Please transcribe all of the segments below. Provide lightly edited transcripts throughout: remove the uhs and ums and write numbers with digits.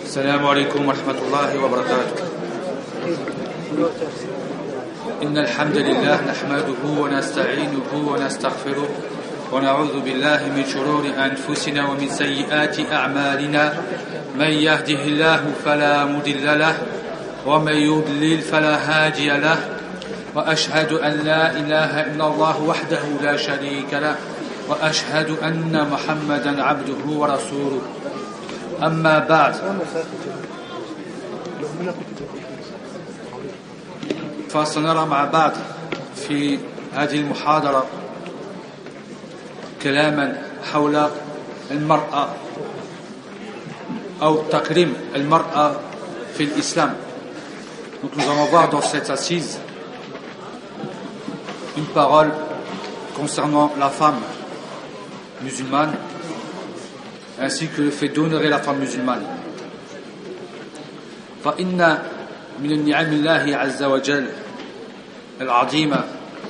السلام عليكم ورحمة الله وبركاته. إن الحمد لله نحمده ونستعينه ونستغفره ونعوذ بالله من شرور أنفسنا ومن سيئات أعمالنا. من يهده الله فلا مضل له ومن يضلل فلا هادي له وأشهد أن لا إله إلا الله وحده لا شريك له وأشهد أن محمدا عبده ورسوله. أما بعد، فسنرى مع بعض في هذه المحاضرة كلاما حول المرأة أو تكريم المرأة في l'islam. Donc nous allons voir dans cette assise une parole concernant la femme musulmane ainsi que le fait d'honorer la femme musulmane. فإن من النعم الله عز وجل العظيمة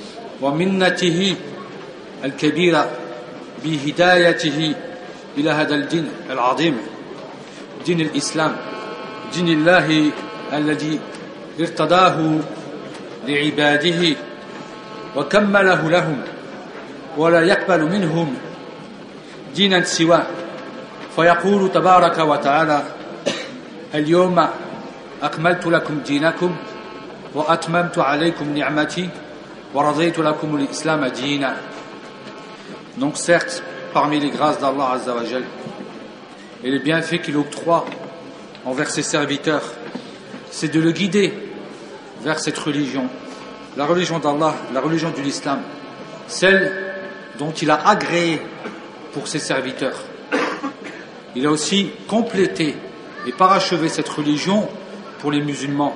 ومنته الكبيرة بهدايته إلى هذا الدين العظيم، دين الإسلام، دين الله الذي ارتضاه لعباده وكمله لهم ولا يقبل منهم دينا سواه. فيقول تبارك وتعالى: اليوم أكملت لكم دينكم وأتممت عليكم نعمتي ورضيت لكم الإسلام دينا. Donc certes, parmi les grâces d'Allah Azza wa Jal et les bienfaits qu'il octroie envers ses serviteurs, c'est de le guider vers cette religion, la religion d'Allah, la religion de l'islam, celle dont il a agréé pour ses serviteurs. Il a aussi complété et parachevé cette religion pour les musulmans.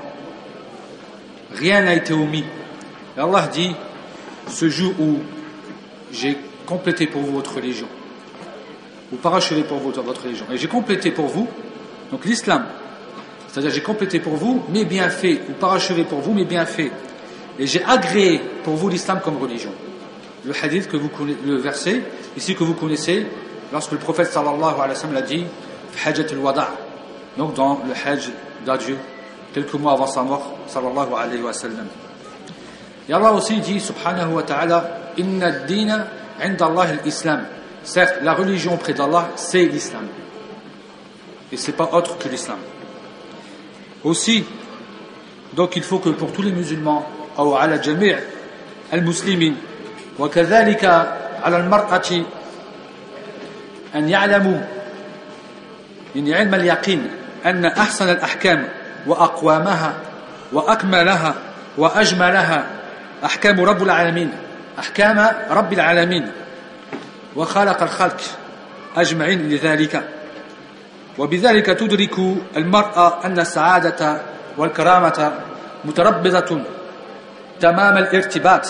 Rien n'a été omis. Et Allah dit: ce jour où j'ai complété pour vous votre religion, ou parachevé pour vous votre religion, et j'ai complété pour vous, donc l'islam, c'est-à-dire j'ai complété pour vous mes bienfaits, ou parachevé pour vous mes bienfaits, et j'ai agréé pour vous l'islam comme religion. Le hadith que vous connaissez, le verset ici que vous connaissez, lorsque le prophète sallallahu alayhi wa sallam l'a dit, Hajjat al-Wada', donc dans le Hajj d'adieu, quelques mois avant sa mort, sallallahu alayhi wa sallam. Et Allah aussi dit, subhanahu wa ta'ala, Inna ad-dina 'inda Allah al-Islam. Certes, la religion auprès d'Allah, c'est l'islam. Et c'est pas autre que l'islam. Aussi, donc il faut que pour tous les musulmans, ou ala jami' al-muslimin, wa kadhalika ala al-mar'ati, أن يعلموا من علم اليقين أن أحسن الأحكام وأقوامها وأكملها وأجملها أحكام رب العالمين، أحكام رب العالمين وخلق الخلق أجمعين لذلك. وبذلك تدرك المرأة أن السعادة والكرامة متربطة تمام الارتباط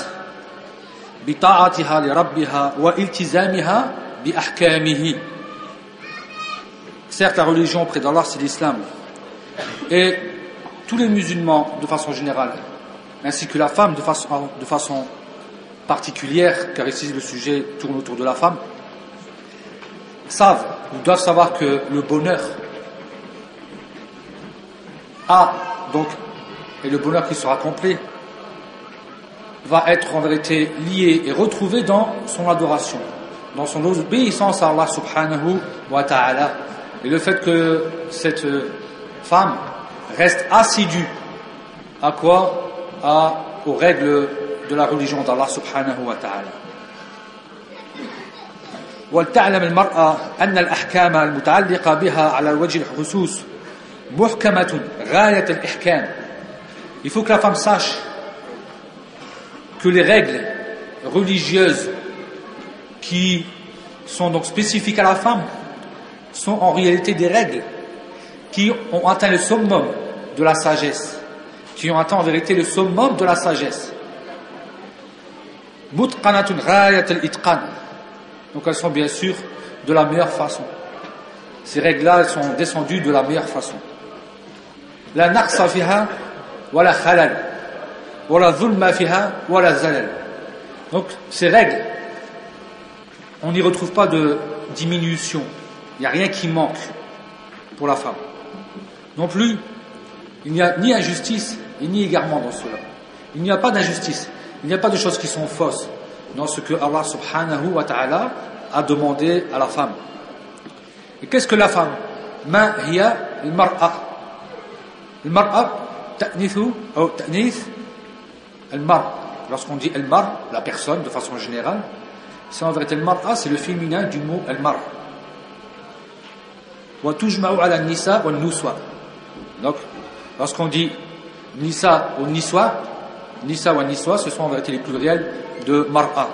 بطاعتها لربها والتزامها بأحكامه. Certes, la religion auprès d'Allah, c'est l'islam. Et tous les musulmans, de façon générale, ainsi que la femme de façon particulière, car ici le sujet tourne autour de la femme, savent ou doivent savoir que le bonheur et le bonheur qui sera complet, va être en vérité lié et retrouvé dans son adoration, dans son obéissance à Allah subhanahu wa ta'ala. Et le fait que cette femme reste assidue à quoi? Aux règles de la religion d'Allah subhanahu wa ta'ala. ولتعلم المرأة أن الأحكام المتعلقة بها على الوجه الخصوص محكمة غاية الإحكام. Il faut que la femme sache que les règles religieuses qui sont donc spécifiques à la femme sont en réalité des règles qui ont atteint le summum de la sagesse, qui ont atteint en vérité le summum de la sagesse. Mutqanatun ghayat al-itqan. Donc elles sont bien sûr de la meilleure façon. Ces règles-là, elles sont descendues de la meilleure façon. La naqsa fiha wa la khalal wa la dhulma fiha wa la zalal. Donc ces règles, on n'y retrouve pas de diminution. Il n'y a rien qui manque pour la femme. Non plus, il n'y a ni injustice et ni égarement dans cela. Il n'y a pas d'injustice, il n'y a pas de choses qui sont fausses dans ce que Allah subhanahu wa ta'ala a demandé à la femme. Et qu'est-ce que la femme? Ma hiya al-mar'a. Al-mar'a, ta'nithu, ou ta'nith, al-mar'. Lorsqu'on dit al-mar', la personne de façon générale, c'est en vérité al-mar'a, c'est le féminin du mot al-mar'. Wa tujma'u ala nisa wa nuswa. Donc, lorsqu'on dit nisa ou niswa, nisa wa niswa, ce sont en vérité les pluriels de mar'a.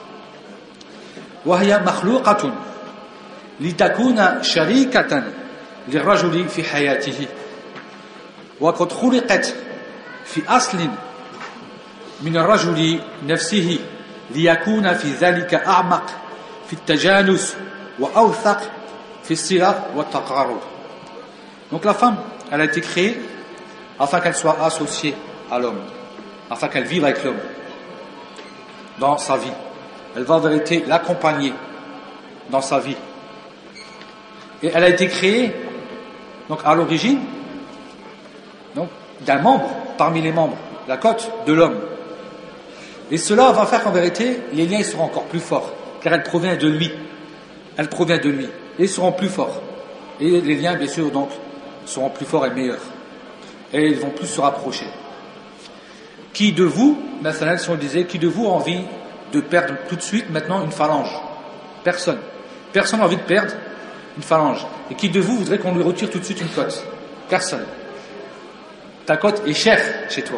Wa hiya makhluqatun litakuna sharikatan lirrajuli fi hayatihi. Wa qad khuliqat fi aslin min ar-rajuli nafsihi liyakuna fi dhalika a'maq fi at-tajanus wa awthaq fi as-sila wa at-taqarrub. Donc la femme, elle a été créée afin qu'elle soit associée à l'homme, afin qu'elle vive avec l'homme dans sa vie. Elle va en vérité l'accompagner dans sa vie. Et elle a été créée donc à l'origine donc d'un membre parmi les membres, la côte de l'homme. Et cela va faire qu'en vérité les liens seront encore plus forts, car elle provient de lui. Elle provient de lui. Et ils seront plus forts. Et les liens, bien sûr, donc, seront plus forts et meilleurs. Et ils vont plus se rapprocher. Qui de vous, maintenant, si on disait, qui de vous a envie de perdre tout de suite maintenant une phalange? Personne. Personne n'a envie de perdre une phalange. Et qui de vous voudrait qu'on lui retire tout de suite une côte? Personne. Ta côte est chère chez toi.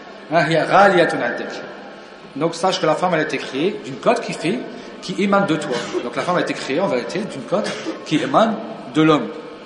Donc sache que la femme, elle a été créée d'une côte qui émane de toi. Donc la femme a été créée en vérité d'une côte qui émane de l'homme.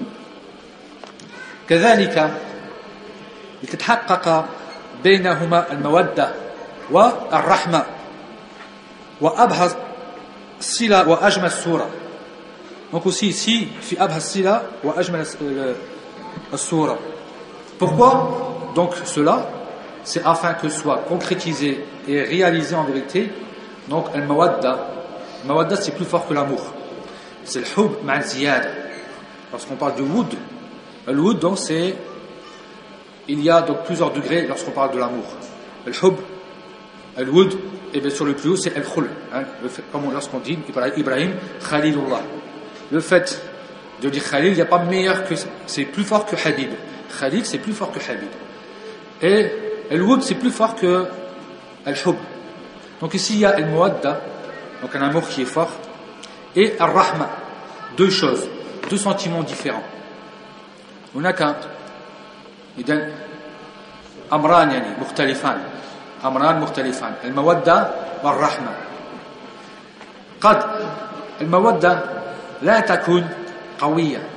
كذلك لتتحقق بينهما المودة والرحمة وأبهى الصلة وأجمل الصورة. Donc aussi ici في أبهى الصلة وأجمل الصورة. Pourquoi donc cela? C'est afin que soit concrétisé et réalisé en vérité donc al-mawadda. Mawadda, c'est plus fort que l'amour. C'est le hub ma'a ziyada. Lorsqu'on parle de woud, le woud donc c'est, il y a donc plusieurs degrés lorsqu'on parle de l'amour. Le hub, le woud, et bien sûr le plus haut c'est al-khul, comme lorsqu'on dit Ibrahim Khalilullah. Le fait de dire Khalil, il n'y a pas meilleur que, c'est plus fort que Habib. Khalil c'est plus fort que Habib. Et al-woud c'est plus fort que al-hub. Donc ici il y a al-mawadda, donc un amour qui est fort, et al-rahma, deux choses, deux sentiments différents. هناك إذن أمران يعني مختلفان، أمران مختلفان، المودة والرحمة. قد المودة لا تكون قوية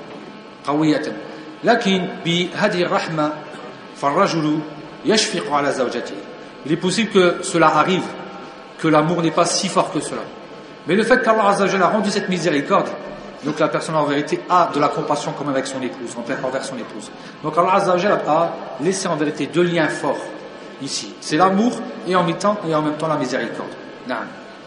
لكن بهذه الرحمة فالرجل يشفق على زوجته. Il est possible que cela arrive, que l'amour n'est pas si fort que cela. Mais le fait qu'Allah Azza wa Jalla a rendu cette miséricorde, donc la personne en vérité a de la compassion comme avec son épouse, envers son épouse. Donc Allah Azza wa Jalla a laissé en vérité deux liens forts ici. C'est l'amour et en même temps la miséricorde. نعم.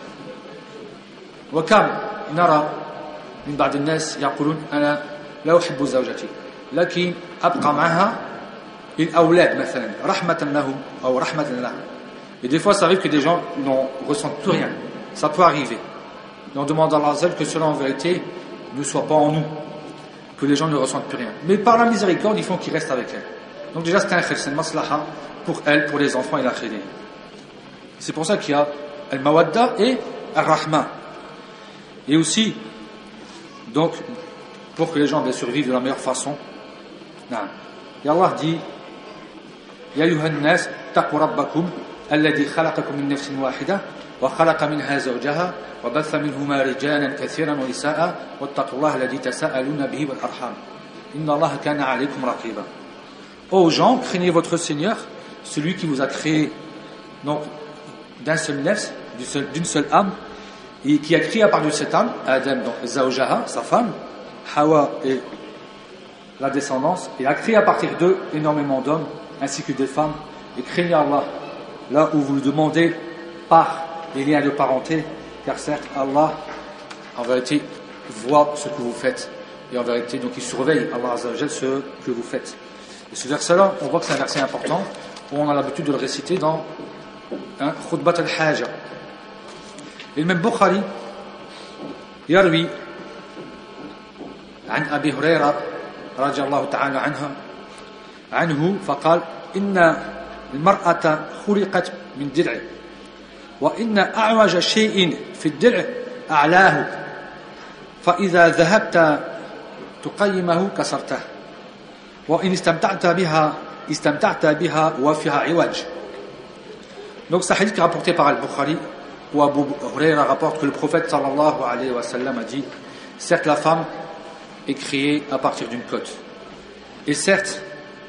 وكم نرى من بعض الناس يقولون أنا لا أحب زوجتي لكن أبقى معها للأولاد مثلا رحمة لهم أو رحمة لها. Et des fois ça arrive que des gens n'en ressentent plus rien. Ça peut arriver. Et on demande à Allah Azza wa Jalla que cela en vérité ne soit pas en nous, que les gens ne ressentent plus rien. Mais par la miséricorde, il faut qu'ils restent avec elle. Donc déjà, c'est un khir, c'est une maslaha pour elle, pour les enfants et la khiri. C'est pour ça qu'il y a al-mawadda et al-rahma. Et aussi, donc, pour que les gens survivent de la meilleure façon. Et Allah dit, Ya ayyuhan nas, taqu rabbakum, alladhi khalaqakum min nafsin wahida, وخلق منها زوجها وبث منهما رجالا كثيرا ونساء واتقوا الله الذي تساءلون به والأرحام إن الله كان عليكم رقيبا. Ô gens, craignez votre Seigneur, celui qui vous a créé donc d'un seul nefs, d'une seule âme, et qui a créé à partir de cette âme Adam, donc Zawjaha, sa femme, Hawa et la descendance, et a créé à partir d'eux énormément d'hommes ainsi que des femmes. Et craignez Allah là où vous le demandez par des liens de parenté, car certes Allah en vérité voit ce que vous faites et en vérité donc il surveille Allah Azza wa Jal ce que vous faites. Et ce verset-là, on voit que c'est un verset important, où on a l'habitude de le réciter dans Khutbat al-Haja. Et le même Bukhari, يروي عن أبي هريرة رضي الله تعالى عنه فقال إن المرأة خلقت من درع وإن أعوج شيء في الدرع أعلاه فإذا ذهبت تقيمه كسرته وإن استمتعت بها وفيها عوج. Donc c'est un hadith rapporté par Al-Bukhari où Abu Hurayra rapporte que le prophète sallallahu alayhi wa sallam a dit: certes la femme est créée à partir d'une côte, et certes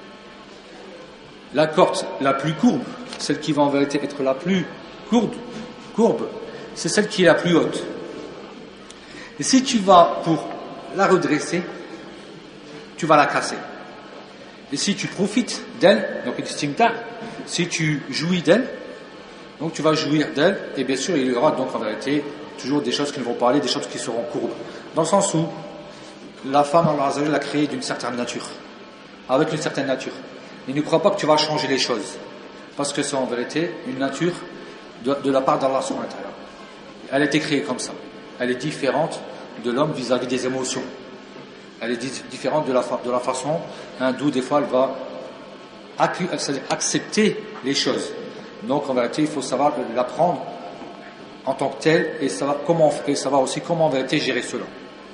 la côte la plus courbe, celle qui va en vérité être la plus courbe, c'est celle qui est la plus haute. Et si tu vas pour la redresser, tu vas la casser. Et si tu profites d'elle, donc si tu jouis d'elle, donc tu vas jouir d'elle, et bien sûr il y aura donc en vérité toujours des choses qui ne vont pas aller, des choses qui seront courbes. Dans le sens où la femme, Allah Azza wa Jalla, l'a créée d'une certaine nature, avec une certaine nature. Et ne crois pas que tu vas changer les choses, parce que c'est en vérité une nature de la part d'Allah subhanahu wa ta'ala. Elle a été créée comme ça. Elle est différente de l'homme vis-à-vis des émotions. Elle est différente de la façon d'où des fois elle va accepter les choses. Donc en vérité il faut savoir l'apprendre en tant que tel et savoir aussi comment en vérité gérer cela.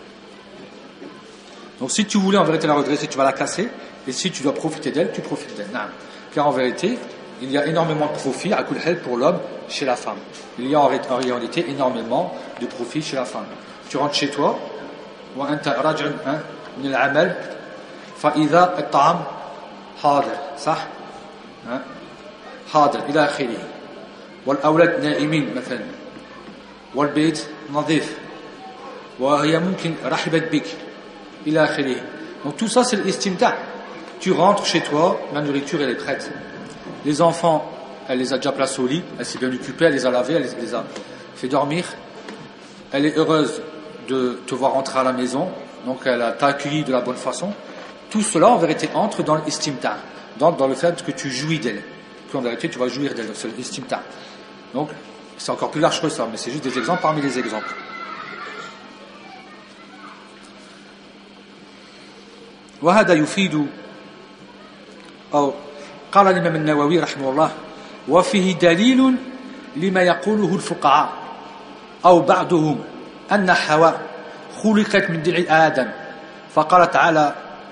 Donc si tu voulais en vérité la redresser, tu vas la casser, et si tu dois profiter d'elle, tu profites d'elle. Car en vérité il y a énormément de profit à kulhel pour l'homme chez la femme. Il y a en réalité énormément de profit chez la femme. Tu rentres chez toi, وأنت راجع من العمل فإذا الطعام حاضر صح؟ حاضر إلى آخره والأولاد نائمين مثلا والبيت نظيف وهي ممكن رحبت بك إلى آخره. Donc tout ça c'est l'istimta'. Tu rentres chez toi, la nourriture elle est prête. Les enfants, elle les a déjà placés au lit, elle s'est bien occupée, elle les a lavés, elle les a fait dormir. Elle est heureuse de te voir rentrer à la maison, donc elle t'a accueilli de la bonne façon. Tout cela en vérité entre dans l'istimta', dans le fait que tu jouis d'elle. Puis en vérité tu vas jouir d'elle, c'est l'istimta'. Donc c'est encore plus large que ça, mais c'est juste des exemples parmi les exemples. وهذا يفيد أو قال الإمام النووي رحمه الله وفيه دليل لما يقوله الفقهاء أو بعضهم أن حواء خلقت من ضلع آدم فقال تعالى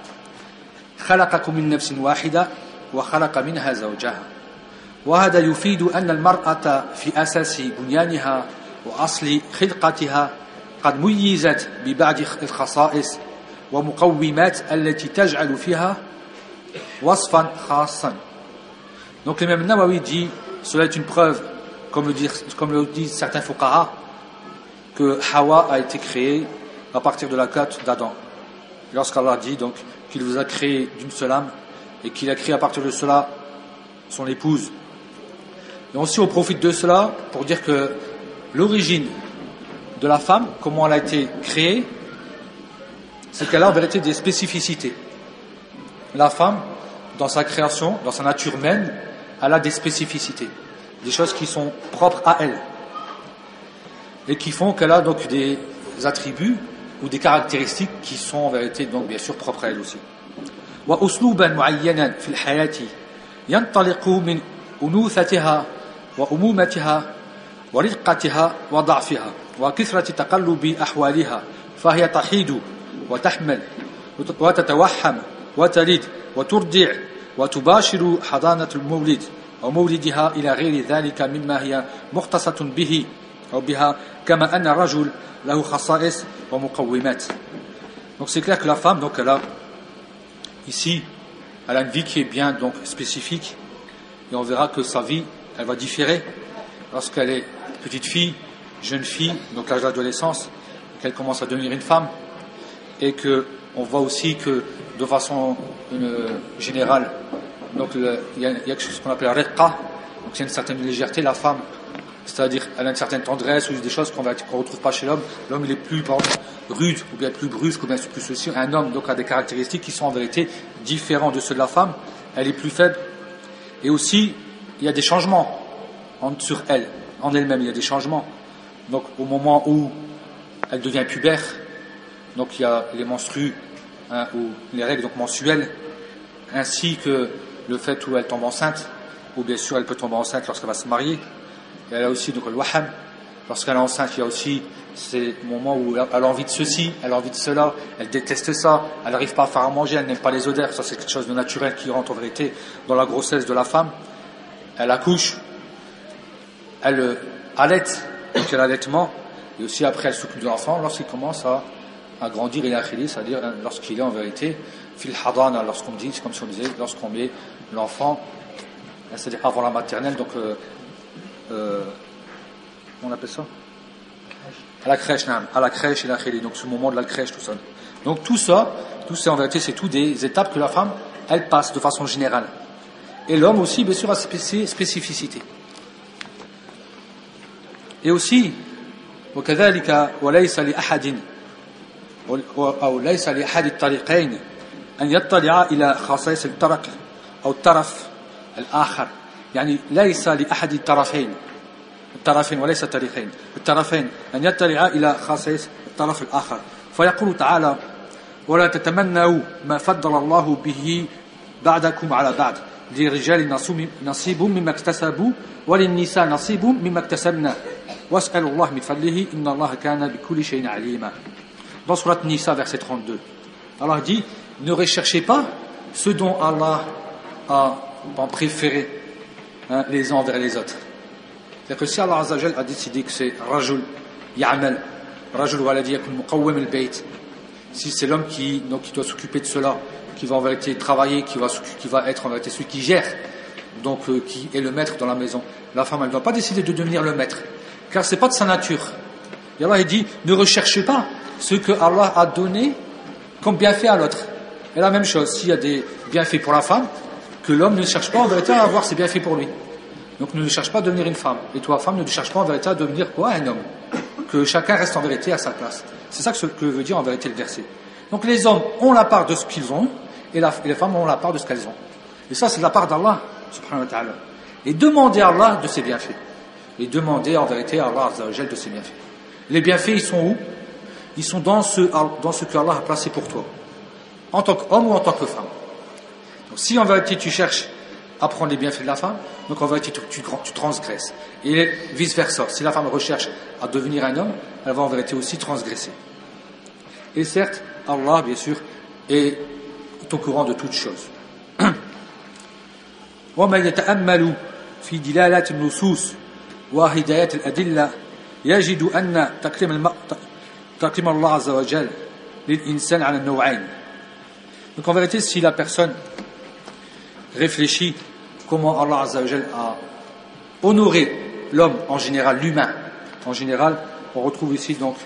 خلقكم من نفس واحدة وخلق منها زوجها وهذا يفيد أن المرأة في أساس بنيانها وأصل خلقتها قد ميزت ببعض الخصائص ومقومات التي تجعل فيها وصفا خاصا. Donc l'imam Nawawi dit cela est une preuve, comme le disent certains fuqaha, que Hawa a été créée à partir de la côte d'Adam. Lorsqu'Allah dit donc qu'il vous a créé d'une seule âme et qu'il a créé à partir de cela son épouse. Et aussi on profite de cela pour dire que l'origine de la femme, comment elle a été créée, c'est qu'elle a en vérité des spécificités. La femme, dans sa création, dans sa nature même, elle a des spécificités, des choses qui sont propres à elle et qui font qu'elle a donc des attributs ou des caractéristiques qui sont en vérité donc bien sûr propres à elle aussi. وأسلوبا معينا في الحياة ينطلق من أنوثتها وأمومتها ورقتها وضعفها وكثرة تقلب أحوالها فهي تحيد وتحمل وتتوحم وتلد وترضع وتباشر حضانة المولد ومولدها إلى غير ذلك مما هي مختصة به أو بها كما أن الرجل له خصائص ومقومات. Donc c'est clair que la femme, donc elle a ici, elle a une vie qui est bien donc spécifique, et on verra que sa vie, elle va différer lorsqu'elle est petite fille, jeune fille, donc l'âge de l'adolescence, qu'elle commence à devenir une femme, et que on voit aussi que de façon générale, donc il y a quelque chose qu'on appelle la riqqa, donc c'est une certaine légèreté, la femme c'est-à-dire elle a une certaine tendresse ou des choses qu'on ne retrouve pas chez l'homme. L'homme il est plus rude ou bien plus brusque ou bien plus ceci. Un homme donc a des caractéristiques qui sont en vérité différentes de ceux de la femme. Elle est plus faible. Et aussi il y a des changements sur elle, en elle-même il y a des changements. Donc au moment où elle devient pubère, donc il y a les menstrues ou les règles donc mensuelles, ainsi que le fait où elle tombe enceinte, ou bien sûr elle peut tomber enceinte lorsqu'elle va se marier. Et elle a aussi donc le waham. Lorsqu'elle est enceinte, il y a aussi ces moments où elle a envie de ceci, elle a envie de cela, elle déteste ça, elle n'arrive pas à faire à manger, elle n'aime pas les odeurs. Ça c'est quelque chose de naturel qui rentre en vérité dans la grossesse de la femme. Elle accouche, elle allaite, donc il y a l'allaitement, et aussi après elle s'occupe de l'enfant lorsqu'il commence à grandir et à khili, c'est-à-dire lorsqu'il est en vérité fil hadana, lorsqu'on dit, c'est comme si on disait, lorsqu'on met l'enfant, c'est-à-dire avant la maternelle, donc on appelle ça à la crèche et la khili, donc ce moment de la crèche, tout ça. Donc tout ça en vérité c'est tout des étapes que la femme elle passe de façon générale. Et l'homme aussi bien sûr a ses spécificités. Et aussi وكذلك وليس لأحد أو ليس لأحد الطريقين أن يطلع إلى خصائص الطرف أو الطرف الآخر، يعني ليس لأحد الطرفين وليس الطريقين الطرفين أن يطلع إلى خصائص الطرف الآخر. فيقول تعالى ولا تتمنوا ما فضل الله به بعدكم على بعض للرجال نصيب مما اكتسبوا وللنساء نصيب مما اكتسبنا واسألوا الله من فضله إن الله كان بكل شيء عليما. Dans Surat Nisa, verset 32, Allah dit ne recherchez pas ce dont Allah a préféré les uns vers les autres. C'est-à-dire que si Allah Azza wa Jal a décidé que c'est Rajul Ya'mal, Rajul waladi yakun muqawwim al-bayt, si c'est l'homme qui doit s'occuper de cela, qui va en vérité travailler, qui va être en vérité celui qui gère, donc qui est le maître dans la maison, la femme elle ne doit pas décider de devenir le maître, car c'est pas de sa nature. Et Allah il dit ne recherchez pas ce que Allah a donné comme bienfait à l'autre. Et la même chose, s'il y a des bienfaits pour la femme, que l'homme ne cherche pas en vérité à avoir ces bienfaits pour lui. Donc ne cherche pas à devenir une femme. Et toi, femme, ne cherche pas en vérité à devenir quoi? Un homme. Que chacun reste en vérité à sa place. C'est ça que veut dire en vérité le verset. Donc les hommes ont la part de ce qu'ils ont, et les femmes ont la part de ce qu'elles ont. Et ça, c'est de la part d'Allah, subhanahu wa ta'ala. Et demandez à Allah de ses bienfaits. Et demandez en vérité à Allah azza wa jal de ses bienfaits. Les bienfaits, ils sont où? Ils sont dans ce que Allah a placé pour toi, en tant qu'homme ou en tant que femme. Donc si en vérité tu cherches à prendre les bienfaits de la femme, donc en vérité tu transgresses. Et vice versa, si la femme recherche à devenir un homme, elle va en vérité aussi transgresser. Et certes, Allah bien sûr est au courant de toutes choses. وَمَنْ يَتَأَمَّلُ فِي دِلَالَةِ النُّصُوص وَهِدَايَةِ الْأَدِلَّةِ يَجِدُ أَنَّ تقديم الله عز وجل للإنسان على النوعين. Donc en vérité, si la personne réfléchit comment Allah Azza wa Jal a honoré l'homme en général, l'humain en général, on retrouve ici donc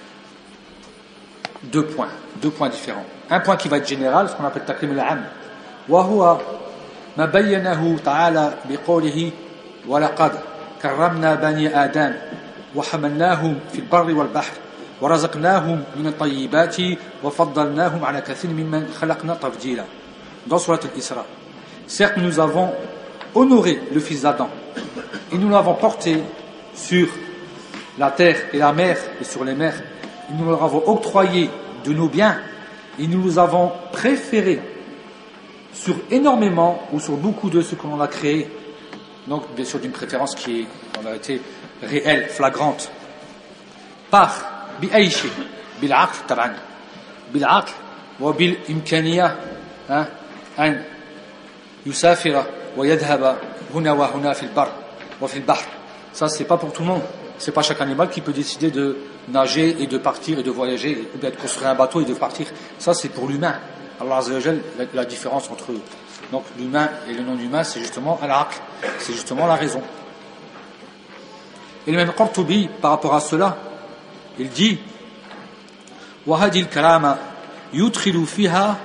deux points différents. Un point qui va être général, ce qu'on appelle taqdim al-am, wa huwa ma bayyanahu ta'ala biqawlihi wa laqad karramna bani adam wa hamalnahum fil barri wal bahr ورزقناهم من الطيبات وفضلناهم على كثير ممن خلقنا تفضيلا. Dans Surat al-Isra, certes nous avons honoré le fils d'Adam et nous l'avons porté sur la terre et la mer et sur les mers, et nous leur avons octroyé de nos biens et nous les avons préférés sur énormément ou sur beaucoup de ce que l'on a créé, donc bien sûr d'une préférence qui est en vérité réelle, flagrante, par بأي شيء بالعقل طبعا بالعقل وبالإمكانية أن يسافر ويذهب هنا وهنا في البر وفي البحر. Ça c'est pas pour tout le monde, c'est pas chaque animal qui peut décider de nager et de partir et de voyager ou bien de construire un bateau et de partir. Ça c'est pour l'humain. Allah Azza wa Jal, la différence entre eux. Donc l'humain et le non-humain c'est justement al-aql, c'est justement la raison. Et le même Qurtubi par rapport à cela il dit وهذه الكرامة يدخل فيها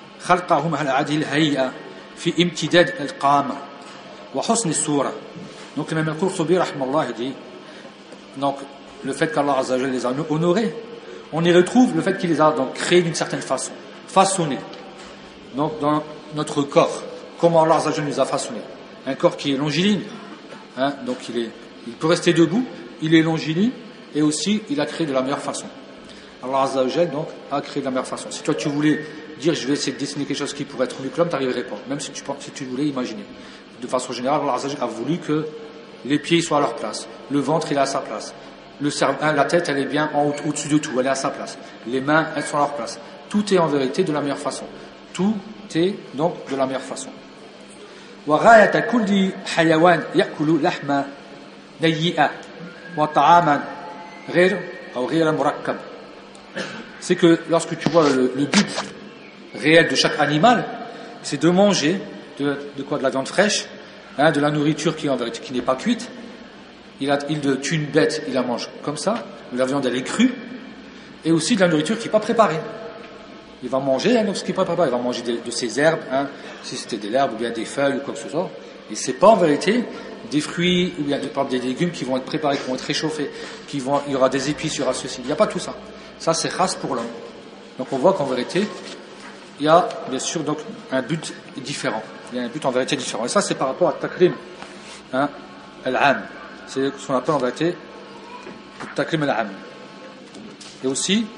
خلقهم على هذه الهيئة في امتداد القامة وحسن الصورة Donc l'imam al-Qurtubi, rahmallah, dit, donc, le fait qu'Allah Azza wa Jalla les a honorés, on y retrouve le fait qu'il les a donc créés d'une certaine façon, façonnés. Donc, dans notre corps, comment Allah Azza wa Jalla nous a façonnés. Un corps qui est longiligne, hein, donc il peut rester debout, il est longiligne, et aussi, il a créé de la meilleure façon. Allah Azza wa Jalla, donc, a créé de la meilleure façon. Si toi, tu voulais dire, je vais essayer de dessiner quelque chose qui pourrait être mieux que l'homme, tu n'arriverais pas. Même si tu voulais imaginer. De façon générale, Allah Azza wa Jalla a voulu que les pieds soient à leur place, le ventre il est à sa place, la tête elle est bien au-dessus de tout, elle est à sa place, les mains elles sont à leur place. Tout est en vérité de la meilleure façon. Tout est donc de la meilleure façon. وغاية كل حيوان يأكل لحم نيئة وطعاما غير مركب. C'est que lorsque tu vois le but réel de chaque animal, c'est de manger de quoi, de la viande fraîche, hein, de la nourriture qui en vérité qui n'est pas cuite. Il tue une bête, il la mange comme ça. La viande elle est crue, et aussi de la nourriture qui n'est pas préparée. Il va manger ce qui n'est pas préparé. Il va manger de ses herbes, hein, si c'était de l'herbe ou bien des feuilles ou quoi que ce soit. Et c'est pas en vérité des fruits ou bien des légumes qui vont être préparés, qui vont être réchauffés, il y aura des épices, il y aura ceci. Il n'y a pas tout ça. Ça c'est khas pour l'homme. Donc on voit qu'en vérité, il y a bien sûr donc un but différent. Il y a un but en vérité différent. Et ça c'est par rapport à Takrim, hein, al-Am. C'est ce qu'on appelle en vérité Takrim al-Am. Et aussi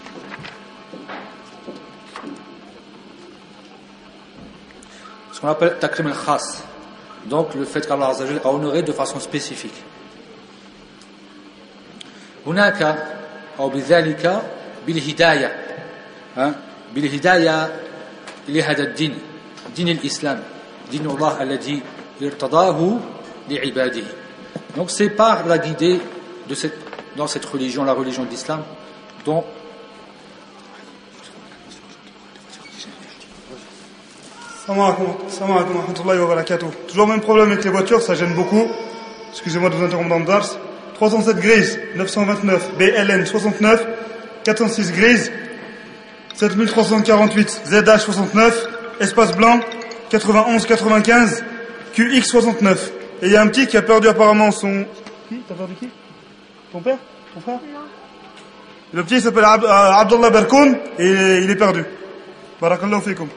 ce qu'on appelle Takrim al-Khas. Donc le fait qu'Allah Azza wa Jalla a honoré de façon spécifique. هناك أو بذلك بالهداية بالهداية لهذا الدين دين الإسلام دين الله الذي ارتضاه لعباده. Donc c'est par la guidée dans cette religion, la religion de l'islam, dont Salam alaikum wa rahmatullahi wa barakatuh. Toujours le même problème avec les voitures, ça gêne beaucoup. Excusez-moi de vous interrompre dans le dars. 307 grises, 929, BLN 69, 406 grises, 7348, ZH 69, espace blanc, 91 95, QX 69. Et il y a un petit qui a perdu apparemment son... Qui? T'as perdu qui? Ton père? Ton frère? Non. Le petit s'appelle Abdullah Berkoun et il est perdu. Barakallahu fikum.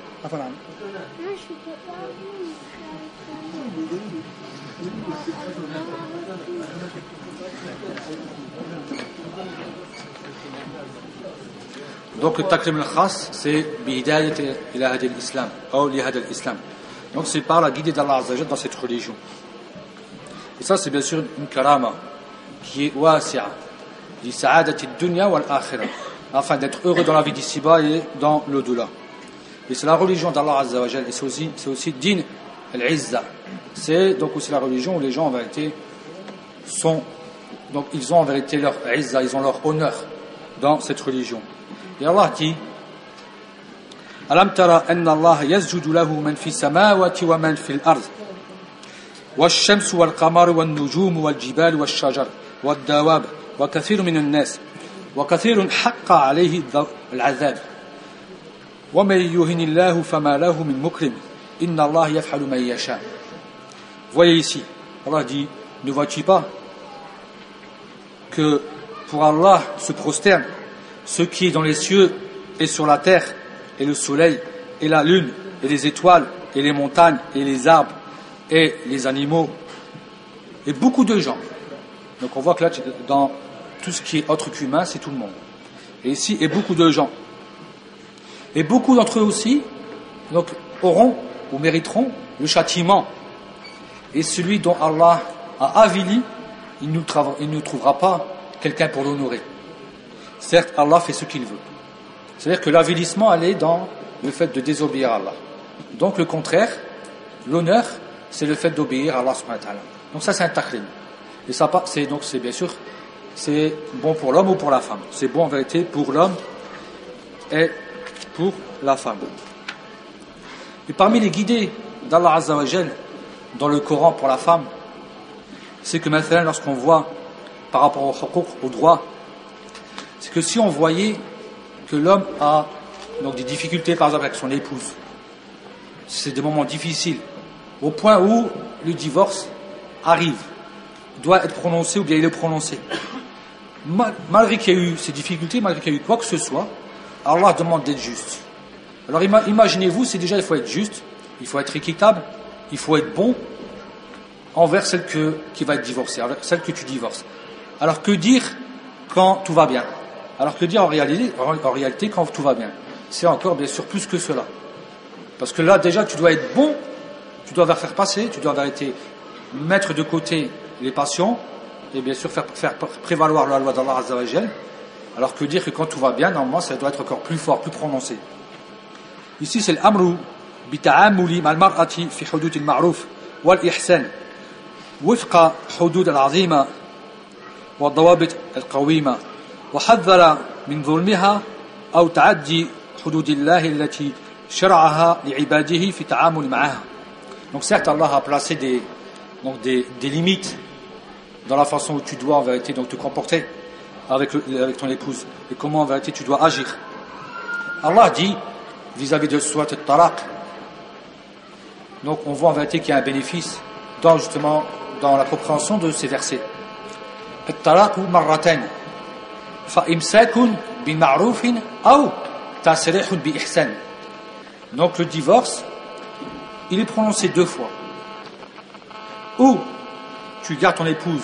Donc le Takrim al-Khas, c'est bihidayat ila hadi al-Islam, ou li hadi al-Islam. Donc c'est par la guidée d'Allah Azza wa Jalla dans cette religion. Et ça c'est bien sûr une karama qui est wasi'a, li sa'adati ad-dunya wal-akhirah, afin d'être heureux dans la vie d'ici-bas et dans l'au-delà. Et c'est la religion d'Allah Azza wa Jalla, et c'est aussi din al-Izza. C'est donc aussi la religion où les gens en vérité donc ils ont en vérité leur Izza, ils ont leur honneur dans cette religion. Et Allah dit Alam tara anna Allah yasjudu lahu man fi samawati wa man fi al-ard wash-shamsu wal-qamaru wan-nujumu wal-jibalu wash-shajar wad-dawab wa kathirun min an-nas wa kathirun haqqa alayhi al-'adhab wa man yuhini Allah fama lahu min mukrim inna Allah yaf'alu ma yasha. Voyez ici, Allah dit, ne vois-tu pas que pour Allah se prosterne ce qui est dans les cieux et sur la terre, et le soleil, et la lune, et les étoiles, et les montagnes, et les arbres, et les animaux, et beaucoup de gens. Donc on voit que là, dans tout ce qui est autre qu'humain, c'est tout le monde. Et ici, et beaucoup de gens. Et beaucoup d'entre eux aussi, donc, auront ou mériteront le châtiment. Et celui dont Allah a avili, il ne trouvera pas quelqu'un pour l'honorer. Certes, Allah fait ce qu'il veut. C'est-à-dire que l'avilissement, elle est dans le fait de désobéir à Allah. Donc le contraire, l'honneur, c'est le fait d'obéir à Allah subhanahu wa ta'ala. Donc ça, c'est un takrim. Et ça, c'est bien sûr, c'est bon pour l'homme ou pour la femme. C'est bon en vérité pour l'homme et pour la femme. Et parmi les guidées d'Allah Azza wa Jal dans le Coran pour la femme, c'est que maintenant, lorsqu'on voit par rapport au huquq, au droit, c'est que si on voyait que l'homme a donc des difficultés par exemple avec son épouse, c'est des moments difficiles, au point où le divorce arrive, doit être prononcé ou bien il est prononcé. Malgré qu'il y a eu ces difficultés, malgré qu'il y a eu quoi que ce soit, Allah demande d'être juste. Alors imaginez-vous, c'est déjà il faut être juste, il faut être équitable, il faut être bon envers celle qui va être divorcée, celle que tu divorces. Alors que dire quand tout va bien? Alors que dire en réalité quand tout va bien? C'est encore bien sûr plus que cela. Parce que là déjà tu dois être bon, tu dois faire passer, tu dois arrêter, mettre de côté les passions et bien sûr faire prévaloir la loi d'Allah Azza wa Jal. Alors que dire que quand tout va bien, normalement ça doit être encore plus fort, plus prononcé. Ici c'est l'amru bita'amuli ma'al mar'ati fi hudud al-ma'ruf wal ihsan وفق حدود العظيمة والضوابط القويمة وحذر من ظلمها أو تعدي حدود الله التي شرعها لعباده في التعامل معها. Donc certes Allah a placé des limites dans la façon où tu dois en vérité donc te comporter avec ton épouse et comment en vérité tu dois agir. Allah dit vis-à-vis de Surat al-Talaq, donc on voit en vérité qu'il y a un bénéfice dans la compréhension de ces versets. Al-Talaq marratan fa imsakun bi ma'rufin aw tasrihun bi ihsan. Donc le divorce, il est prononcé 2 fois. Ou tu gardes ton épouse,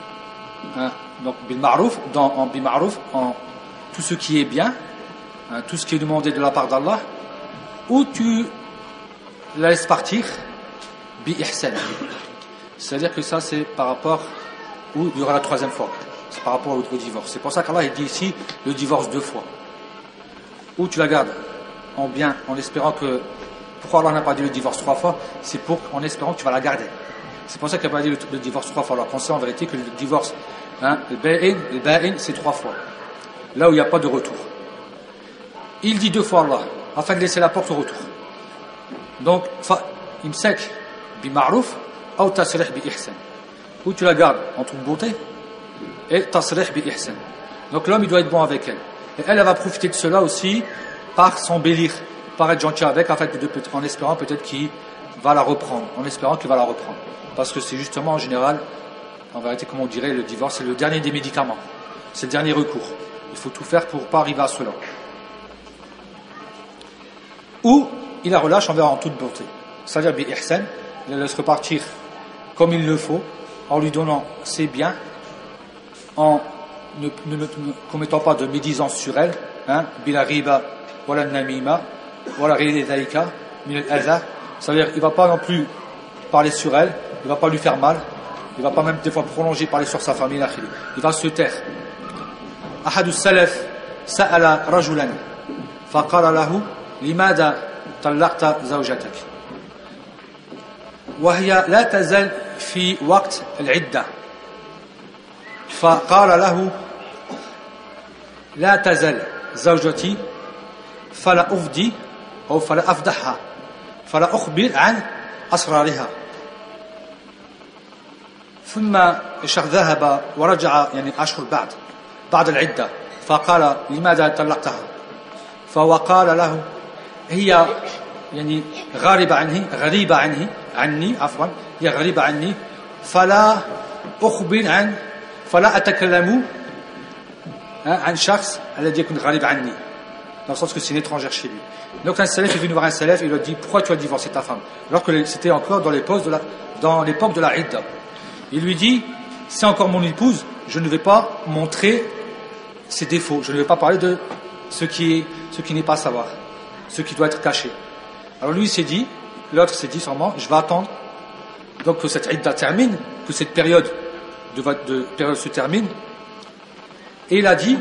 donc bil ma'ruf, en tout ce qui est bien, tout ce qui est demandé de la part d'Allah, ou tu la laisses partir bi ihsan. C'est-à-dire que ça c'est par rapport où il y aura la 3e fois, c'est par rapport au divorce. C'est pour ça qu'Allah il dit ici le divorce 2 fois. Ou tu la gardes en bien, en espérant que... Pourquoi Allah n'a pas dit le divorce 3 fois? C'est en espérant que tu vas la garder. C'est pour ça qu'il n'a pas dit le divorce 3 fois. Alors qu'on sait en vérité que le divorce, le ba'in, c'est 3 fois. Là où il n'y a pas de retour. Il dit 2 fois Allah, afin de laisser la porte au retour. Donc, imsak bi ma'ruf, ou tasrih bi ihsan. Ou tu la gardes en toute beauté, et tasrih bi ihsan. Donc l'homme, il doit être bon avec elle. Et elle va profiter de cela aussi par s'embellir, par être gentil avec, en espérant peut-être qu'il va la reprendre, Parce que c'est justement en général, en vérité, comme on dirait, le divorce, c'est le dernier des médicaments. C'est le dernier recours. Il faut tout faire pour ne pas arriver à cela. Ou il la relâche en toute beauté. C'est-à-dire, bi ihsan, il la laisse repartir comme il le faut, en lui donnant ses biens, en ne commettant pas de médisance sur elle, bila riba, wala namima, wala ghayri dhalika, min al-adha. C'est-à-dire, il ne va pas non plus parler sur elle, il ne va pas lui faire mal, il ne va pas même des fois prolonger, parler sur sa famille, il va se taire. Ahadu salaf sa'ala rajulan, faqala lahu, limada talaqta zawjatak. وهي لا تزال في وقت العدة فقال له لا تزال زوجتي فلا أفدي أو فلا أفضحها فلا أخبر عن أسرارها ثم ذهب ورجع يعني أشهر بعد العدة فقال لماذا طلقتها فقال له هي يعني غريبة عني فلا أخبر فلا أتكلم عن شخص الذي يكون غريب عني, dans le sens que c'est une étrangère chez lui. Donc un salaf est venu voir un salaf et il lui a dit pourquoi tu as divorcé ta femme, alors que c'était encore dans l'époque de la idda. Il lui dit c'est encore mon épouse, je ne vais pas montrer ses défauts, je ne vais pas parler de ce qui n'est pas à savoir, ce qui doit être caché. Alors lui l'autre s'est dit sûrement, je vais attendre donc que cette idda termine, que cette période se termine. Et il a dit,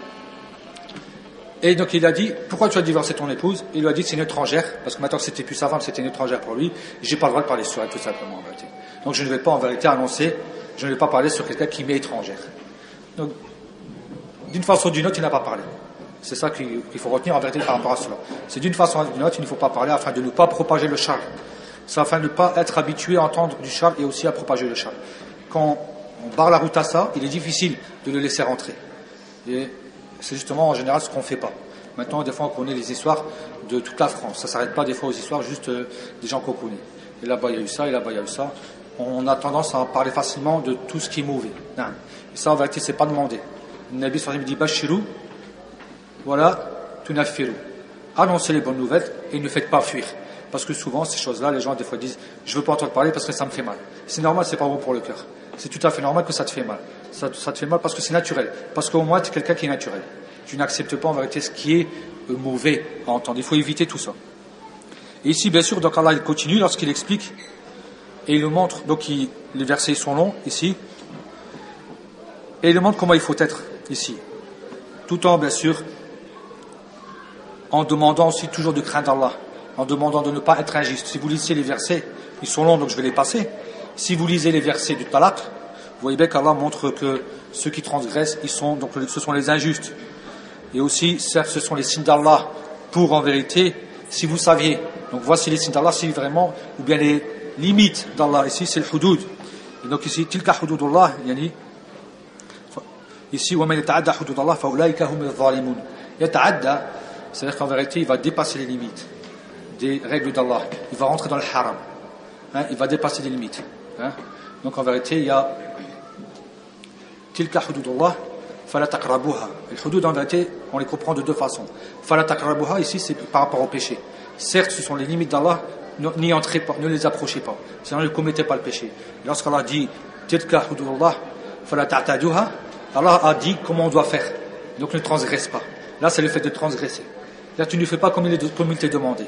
pourquoi tu as divorcé ton épouse? Il lui a dit, c'est une étrangère, parce que maintenant c'était plus sa femme, c'était une étrangère pour lui, j'ai pas le droit de parler sur elle, tout simplement, en vérité. Donc je ne vais pas en vérité annoncer, je ne vais pas parler sur quelqu'un qui m'est étrangère. Donc, d'une façon ou d'une autre, il n'a pas parlé. C'est ça qu'il faut retenir en vérité par rapport à cela. C'est d'une façon ou d'une autre, il ne faut pas parler afin de ne pas propager le charme. C'est afin de ne pas être habitué à entendre du charme et aussi à propager le charme. Quand on barre la route à ça, il est difficile de le laisser rentrer. Et c'est justement en général ce qu'on ne fait pas. Maintenant, des fois, on connaît les histoires de toute la France. Ça ne s'arrête pas des fois aux histoires juste des gens qu'on connaît. Et là-bas, il y a eu ça, et là-bas, il y a eu ça. on a tendance à parler facilement de tout ce qui est mauvais. Non. Et ça, en vérité, c'est pas demandé. Le Nabi sallallahu alayhi wa sallam dit Bashiru, voilà, tunaffiru. Annoncez les bonnes nouvelles et ne faites pas fuir. Parce que souvent, ces choses-là, les gens, des fois, disent je veux pas entendre parler parce que ça me fait mal. C'est normal, c'est pas bon pour le cœur. C'est tout à fait normal que ça te fait mal. Ça te fait mal parce que c'est naturel. Parce qu'au moins, tu es quelqu'un qui est naturel. Tu n'acceptes pas, en vérité, ce qui est mauvais à entendre. Il faut éviter tout ça. Et ici, bien sûr, donc Allah, il continue lorsqu'il explique et il le montre. Donc, les versets sont longs, ici. Et il le montre comment il faut être, ici. Tout en, bien sûr, en demandant aussi toujours de craindre Allah. En demandant de ne pas être injuste. Si vous lisez les versets, ils sont longs, donc je vais les passer. Si vous lisez les versets du Talaq, vous voyez bien qu'Allah montre que ceux qui transgressent, donc, ce sont les injustes. Et aussi, certes, ce sont les signes d'Allah pour, en vérité, si vous saviez. Donc voici les signes d'Allah, si vraiment, ou bien les limites d'Allah. Ici, c'est le hudud. Et donc ici, tilka hududullah, yani, ici, وَمَنْ يَتَعَدَّ حُدُودَ اللَّهِ فَأُولَٰئِكَ هُمُ الظَّالِمُونَ. Yata'adda, c'est-à-dire qu'en vérité, il va dépasser les limites des règles d'Allah. Il va rentrer dans le haram. Il va dépasser les limites. Donc en vérité, il y a tilka hududullah fala taqrabuha. Les hudud en vérité, on les comprend de deux façons. Fala taqrabuha, ici c'est par rapport au péché. Certes, ce sont les limites d'Allah, n'y entrez pas, ne les approchez pas. Sinon, ne commettez pas le péché. Lorsqu'Allah dit tilka hududullah fala ta'taduha, Allah a dit comment on doit faire. Donc ne transgresse pas. Là, c'est le fait de transgresser. Là, tu ne fais pas comme il t'est demandé.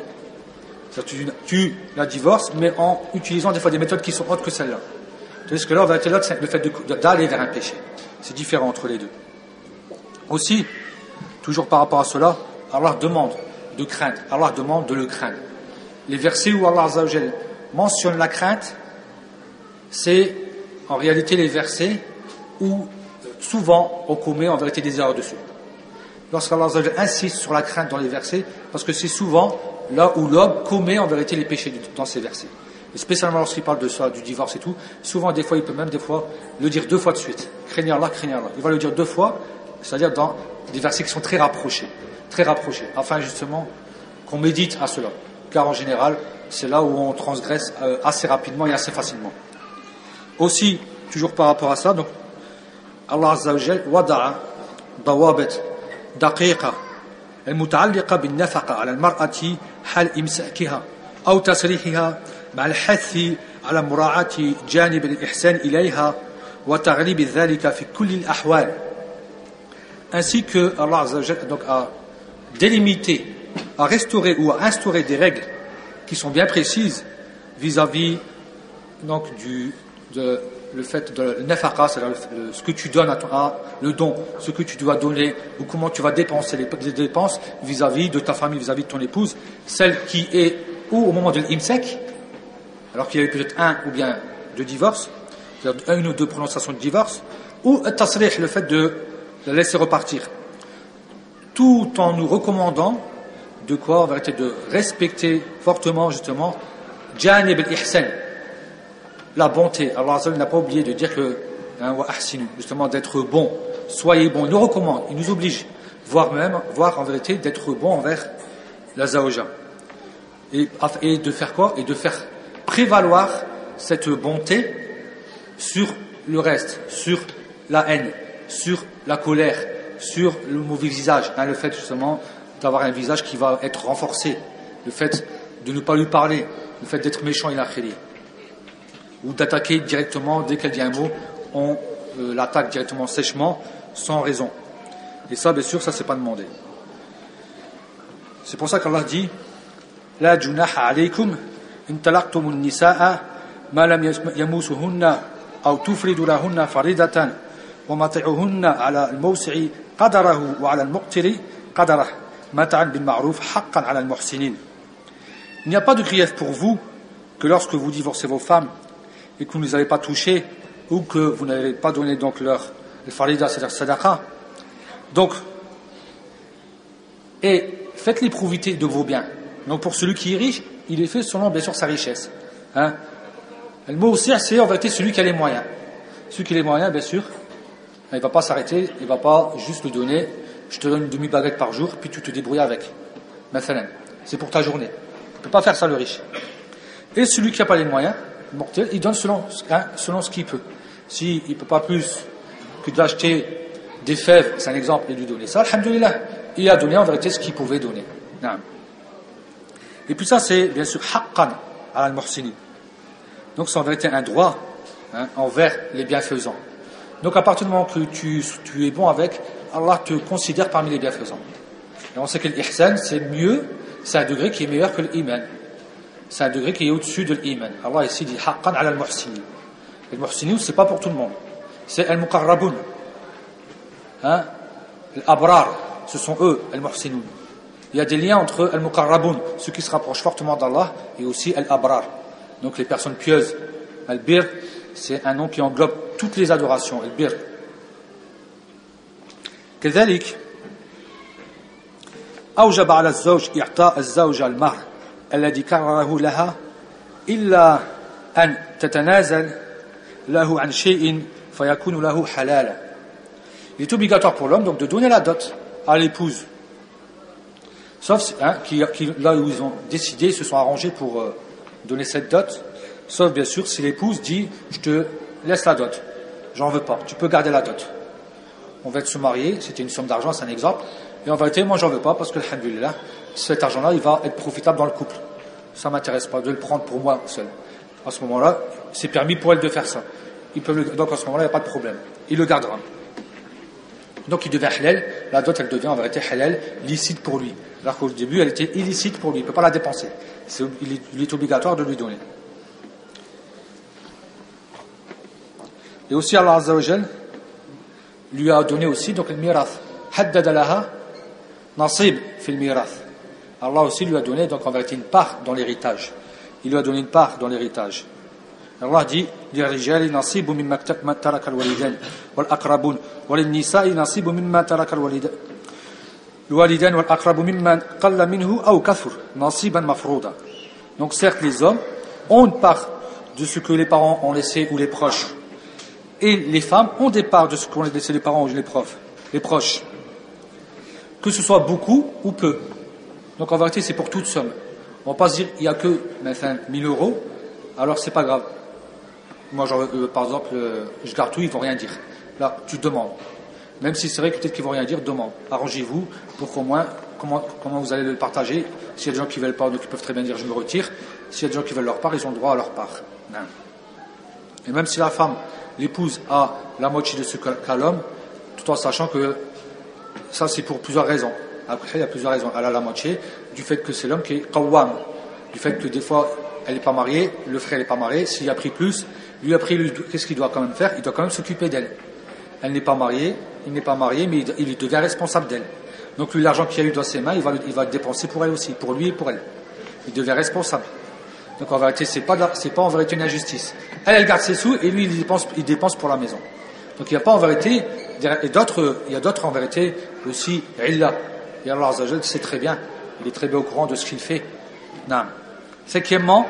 Tu la divorces, mais en utilisant des fois des méthodes qui sont autres que celles-là. Tandis que là, c'est le fait d'aller vers un péché. C'est différent entre les deux. Aussi, toujours par rapport à cela, Allah demande de craindre. Allah demande de le craindre. Les versets où Allah Azza wa Jal mentionne la crainte, c'est en réalité les versets où souvent on commet en vérité des erreurs dessus. Lorsqu'Allah Azza wa Jal insiste sur la crainte dans les versets, parce que c'est souvent là où l'homme commet en vérité les péchés dans ces versets. Et spécialement lorsqu'il parle de ça, du divorce et tout, souvent des fois il peut même des fois le dire 2 fois de suite. Craignez Allah, craignez Allah. Il va le dire 2 fois, c'est-à-dire dans des versets qui sont très rapprochés, afin justement qu'on médite à cela. Car en général, c'est là où on transgresse assez rapidement et assez facilement. Aussi, toujours par rapport à ça, donc Allah Azza wa Jal wada'a dawabit daqiqa المتعلقة بالنفقة على المرأة حال إمساكها أو تسريحها مع الحث على مراعاة جانب الإحسان إليها وتغليب ذلك في كل الأحوال. Ainsi que Allah Azza wa Jal donc a délimité, a restauré ou a instauré des règles qui sont bien précises vis-à-vis donc le fait de nafaqa, c'est-à-dire ce que tu donnes le don, ce que tu dois donner, ou comment tu vas dépenser les dépenses vis-à-vis de ta famille, vis-à-vis de ton épouse, celle qui est ou au moment de l'imsek, alors qu'il y a eu peut-être 1 ou bien 2 divorces, c'est-à-dire 1 ou 2 prononciations de divorce, ou tasrih, le fait de la laisser repartir, tout en nous recommandant de quoi, en vérité, de respecter fortement justement janib al-ihsan, la bonté. Allah n'a pas oublié de dire que justement d'être bon, soyez bon. Il nous recommande, il nous oblige, voire en vérité d'être bon envers la Zawja. Et de faire quoi? Et de faire prévaloir cette bonté sur le reste, sur la haine, sur la colère, sur le mauvais visage. Le fait justement d'avoir un visage qui va être renforcé, le fait de ne pas lui parler, le fait d'être méchant et l'akhiri, ou d'attaquer directement, dès qu'elle dit un mot, on l'attaque directement sèchement, sans raison. Et ça, bien sûr, ça c'est pas demandé. C'est pour ça qu'Allah dit La junaha alaykum in talaqtumun nisaa ma lam yamusuhunna aw tufridu lahunna faridatan wa mati'uhunna ala al-mawsi'i qadarahu wa ala al-muqtiri qadarah mat'an bil ma'ruf haqqan ala al-muhsinin. Il n'y a pas de grief pour vous que lorsque vous divorcez vos femmes et que vous ne les avez pas touchées, ou que vous n'avez pas donné donc leur farida, c'est-à-dire sadaqa. Donc, et faites-les profiter de vos biens. Donc pour celui qui est riche, il est fait selon bien sûr sa richesse. Le mot aussi, c'est en vérité celui qui a les moyens. Celui qui a les moyens, bien sûr, il ne va pas s'arrêter, il ne va pas juste le donner, je te donne une demi-baguette par jour, puis tu te débrouilles avec. C'est pour ta journée. Il ne peut pas faire ça le riche. Et celui qui n'a pas les moyens, il donne selon ce qu'il peut. S'il ne peut pas plus que d'acheter des fèves, c'est un exemple, et de lui donner ça, alhamdoulilah, il a donné en vérité ce qu'il pouvait donner. Et puis ça, c'est bien sûr haqqan ala al-muhsinin. Donc c'est en vérité un droit envers les bienfaisants. Donc à partir du moment que tu es bon avec, Allah te considère parmi les bienfaisants. Et on sait que l'ihsan, c'est mieux, c'est un degré qui est meilleur que l'iman. C'est un degré qui est au-dessus de l'iman. Allah ici dit haqqan ala al-muhsinin. Et al-muhsinin, c'est pas pour tout le monde. C'est al-muqarrabun. Al-abrar, ce sont eux, al-muhsinin. Il y a des liens entre al-muqarrabun, ceux qui se rapprochent fortement d'Allah, et aussi al-abrar. Donc les personnes pieuses. Al-bir, c'est un nom qui englobe toutes les adorations. Al-bir. كذلك أوجب على الزوج إعطاء الزوجة المهر الذي كرره لها إلا أن تتنازل له عن شيء فيكون له حلالا. Il est obligatoire pour l'homme donc de donner la dot à l'épouse. Sauf là où ils ont décidé, ils se sont arrangés pour donner cette dot. Sauf bien sûr si l'épouse dit je te laisse la dot, j'en veux pas, tu peux garder la dot. On va se marier, c'était une somme d'argent, c'est un exemple, et en vérité moi j'en veux pas parce que alhamdoulilah, cet argent-là il va être profitable dans le couple. Ça m'intéresse pas de le prendre pour moi seul. À ce moment-là, c'est permis pour elle de faire ça. Donc à ce moment-là il n'y a pas de problème. Il le gardera. Donc il devient halal, la dot elle devient en vérité halal, licite pour lui. Alors qu'au début elle était illicite pour lui, il ne peut pas la dépenser. Il est obligatoire de lui donner. Et aussi Allah Azza wa Jal lui a donné aussi donc le mirath. Haddada laha nasib fil mirath. Allah aussi lui a donné donc en vérité une part dans l'héritage. Il lui a donné une part dans l'héritage. Allah dit للرجال نصيب مما ترك الوالدان والأقربون وللنساء نصيب مما ترك الوالدان والأقربون مما قل منه أو كثر نصيبا مفروضا. Donc certes les hommes ont une part de ce que les parents ont laissé ou les proches. Et les femmes ont des parts de ce qu'ont laissé les parents ou les proches. Que ce soit beaucoup ou peu. Donc en vérité, c'est pour toute somme. On ne va pas se dire, il n'y a que 1000 euros, alors c'est pas grave. Moi, par exemple, je garde tout, ils ne vont rien dire. Là, tu demandes. Même si c'est vrai que peut-être qu'ils ne vont rien dire, demande. Arrangez-vous pour qu'au moins, comment vous allez le partager. S'il y a des gens qui ne veulent pas, donc ils peuvent très bien dire, je me retire. S'il y a des gens qui veulent leur part, ils ont le droit à leur part. Non. Et même si la femme, l'épouse a la moitié de ce qu'a l'homme, tout en sachant que ça c'est pour plusieurs raisons. Après il y a plusieurs raisons. Elle a la moitié du fait que c'est l'homme qui est qawwam, du fait que des fois elle n'est pas mariée, le frère n'est pas marié, s'il a pris plus, lui après qu'est-ce qu'il doit quand même faire? Il doit quand même s'occuper d'elle. Elle n'est pas mariée, il n'est pas marié, mais il devient responsable d'elle. Donc lui l'argent qu'il a eu dans ses mains, il va le dépenser pour elle aussi, pour lui et pour elle. Il devient responsable. Donc en vérité, c'est pas en vérité une injustice. Elle garde ses sous et lui il dépense pour la maison. Donc il n'y a pas en vérité, il y a d'autres en vérité aussi illa. Et Allah Azza wa Jal sait très bien, il est très bien au courant de ce qu'il fait. Non. Cinquièmement,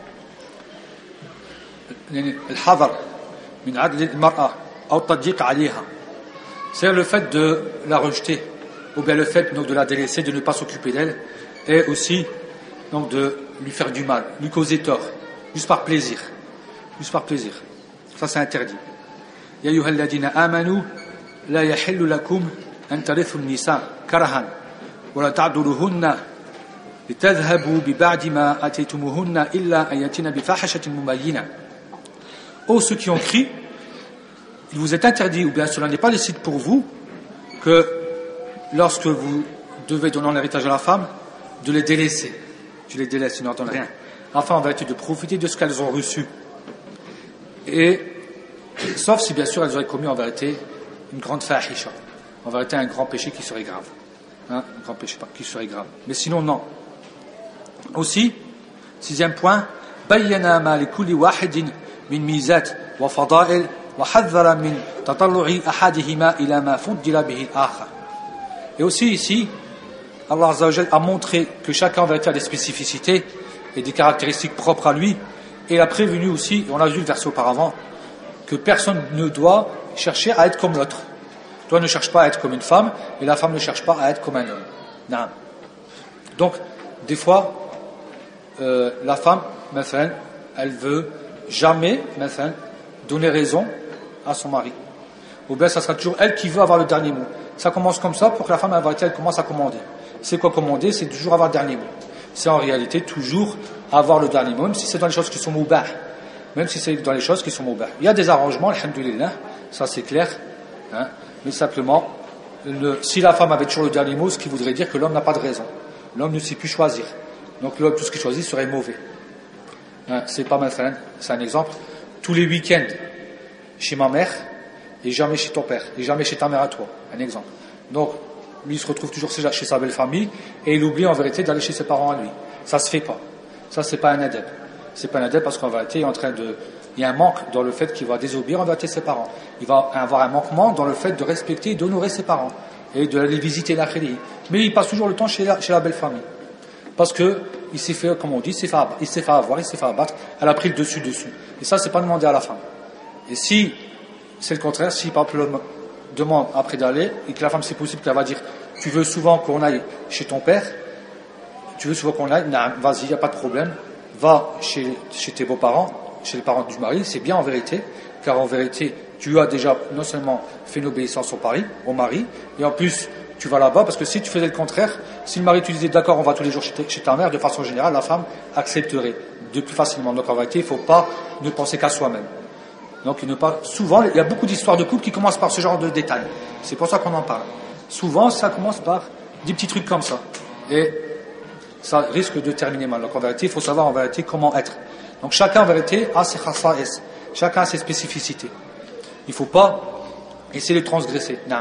al-hadar min adl al-mar'a ou tadyiq 'alayha. C'est le fait de la rejeter ou bien le fait donc de la délaisser, de ne pas s'occuper d'elle et aussi donc de lui faire du mal, lui causer tort, juste par plaisir. Ça c'est interdit. Ya ayyuhal ladina amanu la yahillu lakum an tarithu an-nisa karahan wa la ta'duluhunna litadhhabu bi ba'di ma ataytumuhunna illa an yatina bi fahishatin mubayyinah. Ô ceux qui ont cru, il vous est interdit, ou bien cela n'est pas licite pour vous, que lorsque vous devez donner en héritage à la femme, de les délaisser. Tu les délaisses, ils n'entendent rien. Enfin, en vérité, de profiter de ce qu'elles ont reçu. Et, sauf si, bien sûr, elles auraient commis, en vérité, une grande fahisha. En vérité, un grand péché qui serait grave. Un grand péché qui serait grave. Mais sinon, non. Aussi, sixième point, bayyana ma li kulli wahidin min mizat wa fada'il wa hadhara min tatallu'i ahadihima ila ma fuddila bihi al-akhar. Et aussi, ici, Allah Azza wa Jal a montré que chacun en vérité a des spécificités et des caractéristiques propres à lui, et il a prévenu aussi, on a vu le verset auparavant, que personne ne doit chercher à être comme l'autre. Toi ne cherche pas à être comme une femme, et la femme ne cherche pas à être comme un homme. Non. Donc, des fois, la femme, elle veut jamais, enfin, donner raison à son mari. Ou bien ça sera toujours elle qui veut avoir le dernier mot. Ça commence comme ça pour que la femme, elle commence à commander. C'est quoi commander? C'est toujours avoir le dernier mot. C'est en réalité toujours avoir le dernier mot, même si c'est dans les choses qui sont moubah. Même si c'est dans les choses qui sont moubah. Il y a des arrangements, alhamdoulilah, ça c'est clair, hein, mais simplement, si la femme avait toujours le dernier mot, ce qui voudrait dire que l'homme n'a pas de raison. L'homme ne sait plus choisir. Donc l'homme, tout ce qu'il choisit serait mauvais. Hein, c'est pas mal, c'est un exemple. Tous les week-ends, chez ma mère, et jamais chez ton père, et jamais chez ta mère à toi. Un exemple. Donc, lui, il se retrouve toujours chez sa belle famille, et il oublie en vérité d'aller chez ses parents à lui. Ça se fait pas. Ça, c'est pas un adep. C'est pas un adep parce qu'en vérité, il y a un manque dans le fait qu'il va désobéir en vérité ses parents. Il va avoir un manquement dans le fait de respecter et d'honorer ses parents, et de les visiter la khili. Mais il passe toujours le temps chez la belle famille. Parce que, il s'est fait, comme on dit, il s'est fait avoir, il s'est fait abattre, elle a pris le dessus. Et ça, c'est pas demandé à la femme. Et si, c'est le contraire, si par exemple l'homme demande après d'aller, et que la femme, c'est possible qu'elle va dire, tu veux souvent qu'on aille chez ton père, tu veux souvent qu'on aille, non, vas-y, il n'y a pas de problème, va chez tes beaux-parents, chez les parents du mari, c'est bien en vérité, car en vérité, tu as déjà non seulement fait l'obéissance au mari, et en plus, tu vas là-bas, parce que si tu faisais le contraire, si le mari te disait d'accord, on va tous les jours chez ta mère, de façon générale, la femme accepterait de plus facilement. Donc en vérité, il ne faut pas ne penser qu'à soi-même. Donc souvent, il y a beaucoup d'histoires de couple qui commencent par ce genre de détails. C'est pour ça qu'on en parle. Souvent, ça commence par des petits trucs comme ça. Et ça risque de terminer mal. Donc en vérité, il faut savoir en vérité comment être. Donc chacun en vérité a ses khasa'is, chacun a ses spécificités. Il ne faut pas essayer de transgresser. Non.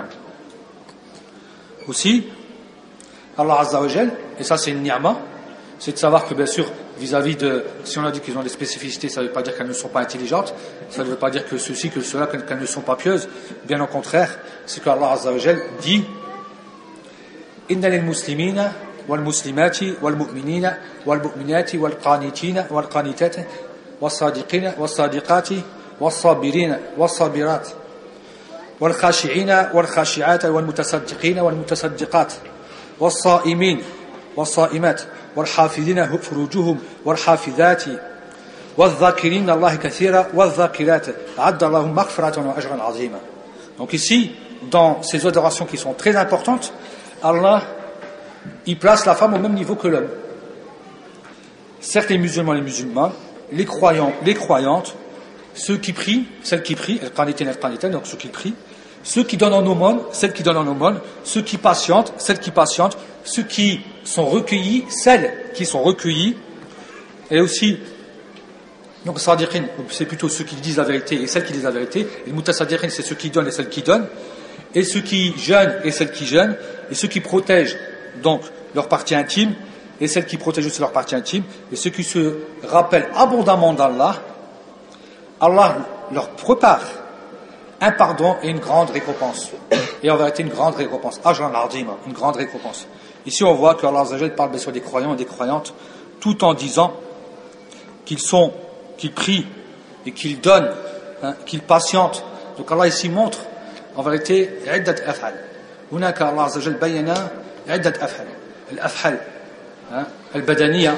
Aussi, Allah Azza wa Jal, et ça c'est une ni'ma, c'est de savoir que bien sûr, vis-à-vis de, si on a dit qu'ils ont des spécificités, ça ne veut pas dire qu'elles ne sont pas intelligentes, ça ne veut pas dire que ceci, que cela, qu'elles ne sont pas pieuses, bien au contraire, c'est qu'Allah Azza wa Jal dit Inna lil muslimina wal muslimati wal mu'minina wal mu'minati wal qanitina wal qanitati wal sadiqina wal sadiqati wal sabirina wal sabirat والخاشعين والخاشعات والمتصدقين والمتصدقات والصائمين والصائمات والحافظين فروجهم والحافظات والذاكرين الله كثيرا والذاكرات أعد لهم مغفرة وأجرا عظيما. Donc ici, dans ces adorations qui sont très importantes, Allah, il place la femme au même niveau que l'homme. Certes, les musulmans, les croyants, les croyantes, ceux qui prient, celles qui prient, donc ceux qui prient, ceux qui donnent en aumône, celles qui donnent en aumône, ceux qui patientent, celles qui patientent, ceux qui sont recueillis, celles qui sont recueillies, et aussi, donc sadiqin, c'est plutôt ceux qui disent la vérité et celles qui disent la vérité, et mutasadiqin, c'est ceux qui donnent et celles qui donnent, et ceux qui jeûnent et celles qui jeûnent, et ceux qui protègent donc leur partie intime, et celles qui protègent aussi leur partie intime, et ceux qui se rappellent abondamment d'Allah. Allah leur prépare un pardon et une grande récompense. Et en vérité, une grande récompense. Ajran al-azim, une grande récompense. Ici, on voit que Allah parle bien sûr des croyants et des croyantes, tout en disant qu'ils prient et qu'ils donnent, hein, qu'ils patientent. Donc Allah ici montre, en vérité, iddat af'al. هناك الله عز وجل بين عدة أفعال. الأفعال البدنية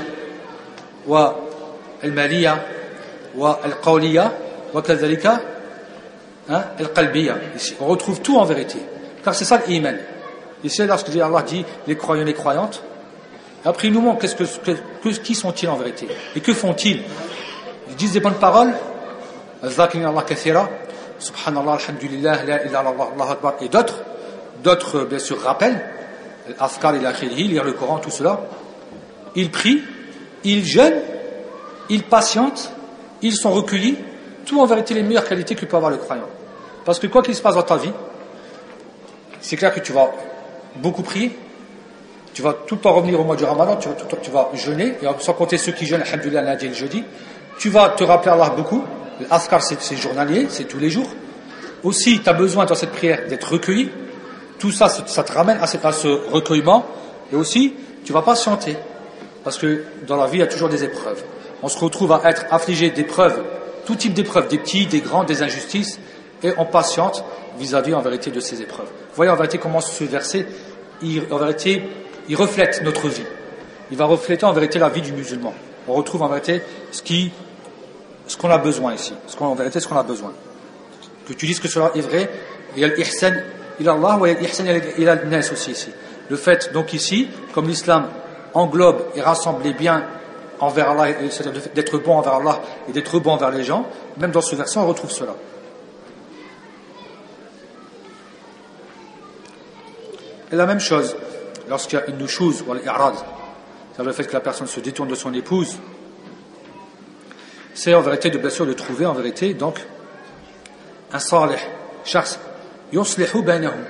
والمالية والقولية وكذلك القلبية. Ici, on retrouve tout en vérité. Car c'est ça l'iman. Ici, lorsque Allah dit les croyants et les croyantes, après il nous montre qui sont-ils en vérité et que font-ils. Ils disent des bonnes paroles, الذاكرين الله كثيرا, subhanallah, alhamdulillah, la ilaha illallah, Allahu akbar, et d'autres bien sûr rappellent, l'afkar et l'akhiri, lire le Coran, tout cela. Ils prient, ils jeûnent, ils patientent, ils sont recueillis, tout en vérité les meilleures qualités que peut avoir le croyant. Parce que quoi qu'il se passe dans ta vie, c'est clair que tu vas beaucoup prier, tu vas tout le temps revenir au mois du Ramadan, tu vas jeûner, et sans compter ceux qui jeûnent, alhamdulillah, lundi et le jeudi, tu vas te rappeler Allah beaucoup, l'afkar c'est journalier, c'est tous les jours. Aussi, tu as besoin dans cette prière d'être recueilli, tout ça, ça te ramène à ce recueillement, et aussi, tu vas patienter, parce que dans la vie, il y a toujours des épreuves. On se retrouve à être affligé d'épreuves, tout type d'épreuves, des petits, des grands, des injustices, et on patiente vis-à-vis en vérité de ces épreuves. Vous voyez en vérité comment ce verset, en vérité, il reflète notre vie. Il va refléter en vérité la vie du musulman. On retrouve en vérité ce qui ce qu'on a besoin ici, en vérité ce qu'on a besoin. Que tu dises que cela est vrai, il y a l'ihsan ila Allah ou il y a l'ihsan ila al-nas aussi ici. Le fait donc ici, comme l'islam englobe et rassemble les biens envers Allah, c'est-à-dire d'être bon envers Allah et d'être bon envers les gens, même dans ce verset on retrouve cela. Et la même chose, lorsqu'il y a une nushuz ou al-i'rad, c'est-à-dire le fait que la personne se détourne de son épouse, c'est en vérité bien sûr de trouver en vérité donc un salih, shakhs yuslihu baynahum,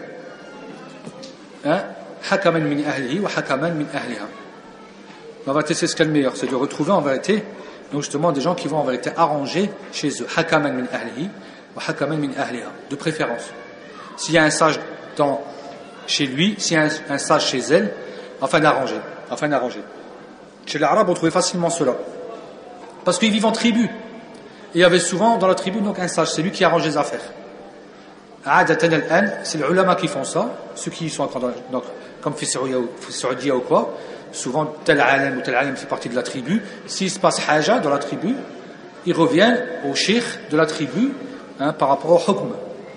hakaman min ahlihi wa hakaman min ahliha. En vérité c'est ce qu'il y a de meilleur, c'est de retrouver en vérité donc justement des gens qui vont en vérité arranger chez eux, hakaman min ahlihi wa hakaman min ahliha, de préférence. S'il y a un sage chez lui, s'il y a un sage chez elle, afin d'arranger. Chez les Arabes, on trouvait facilement cela. Parce qu'ils vivent en tribu. Et il y avait souvent dans la tribu donc un sage, c'est lui qui arrange les affaires. C'est les ulama qui font ça, ceux qui sont donc, comme Fissaoudia ou quoi, souvent tel alim fait partie de la tribu. S'il se passe haja dans la tribu, ils reviennent au shir de la tribu par rapport au hukm.